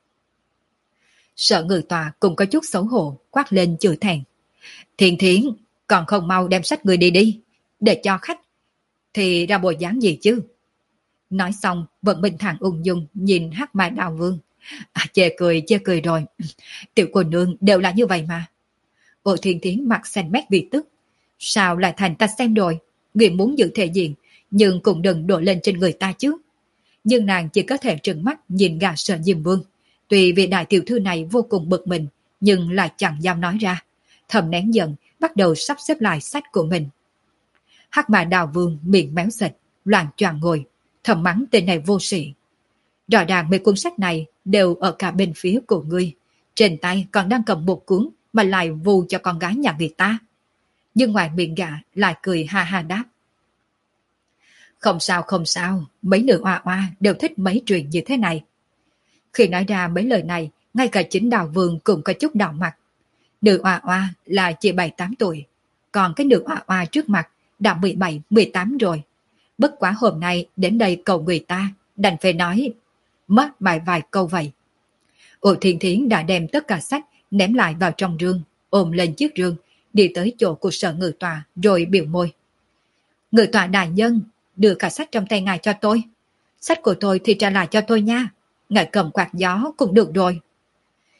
Sở Ngự Tòa cũng có chút xấu hổ, quát lên chửi thẹn. Thiên Thiến, còn không mau đem sách người đi đi, để cho khách thì ra bộ dáng gì chứ. Nói xong vẫn bình thản ung dung nhìn hắc ma Đào Vương. À, chê cười chê cười rồi, tiểu cô nương đều là như vậy mà. Ô Thiên Thiến mặt xanh mét vì tức. Sao lại thành ta xem rồi, người muốn giữ thể diện nhưng cũng đừng đổ lên trên người ta chứ. Nhưng nàng chỉ có thể trừng mắt nhìn gã Sở Diêm Vương. Tuy vị đại tiểu thư này vô cùng bực mình nhưng lại chẳng dám nói ra, thầm nén giận bắt đầu sắp xếp lại sách của mình. Hắc ma Đào Vương miệng méo sệt, loạn choạng ngồi, thầm mắng tên này vô sĩ. Rõ ràng mấy cuốn sách này đều ở cả bên phía của ngươi, trên tay còn đang cầm một cuốn mà lại vù cho con gái nhà người ta. Nhưng ngoài miệng gã lại cười ha ha đáp. Không sao không sao, mấy nữ oa oa đều thích mấy chuyện như thế này. Khi nói ra mấy lời này, ngay cả chính Đào Vương cũng có chút đỏ mặt. Nữ oa oa là chỉ bảy tám tuổi, còn cái nữ oa oa trước mặt đã mười bảy mười tám rồi. Bất quá hôm nay đến đây cầu người ta, đành phải nói mất bài vài câu vậy. Ô Thiên Thiến đã đem tất cả sách ném lại vào trong rương, ôm lên chiếc rương, đi tới chỗ của Sở Ngự Tòa rồi biểu môi. Ngự Tòa đại nhân, đưa cả sách trong tay ngài cho tôi. Sách của tôi thì trả lại cho tôi nha, ngài cầm quạt gió cũng được rồi.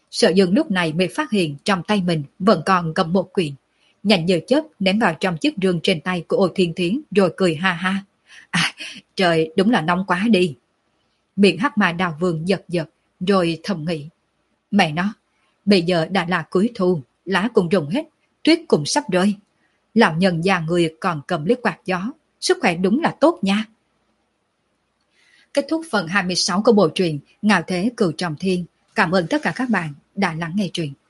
Sở Dương lúc này mới phát hiện trong tay mình vẫn còn cầm một quyển, nhanh như chớp ném vào trong chiếc rương trên tay của Ô Thiên Thiến rồi cười ha ha. À, trời đúng là nóng quá đi. Miệng hắc ma đào vương giật giật rồi thầm nghĩ. Mẹ nó, bây giờ đã là cuối thu, lá cũng rụng hết, tuyết cũng sắp rơi. Lão nhân già người còn cầm liếc quạt gió, sức khỏe đúng là tốt nha. Kết thúc phần hai mươi sáu của bộ truyện Ngạo Thế Cửu Trọng Thiên. Cảm ơn tất cả các bạn đã lắng nghe truyện.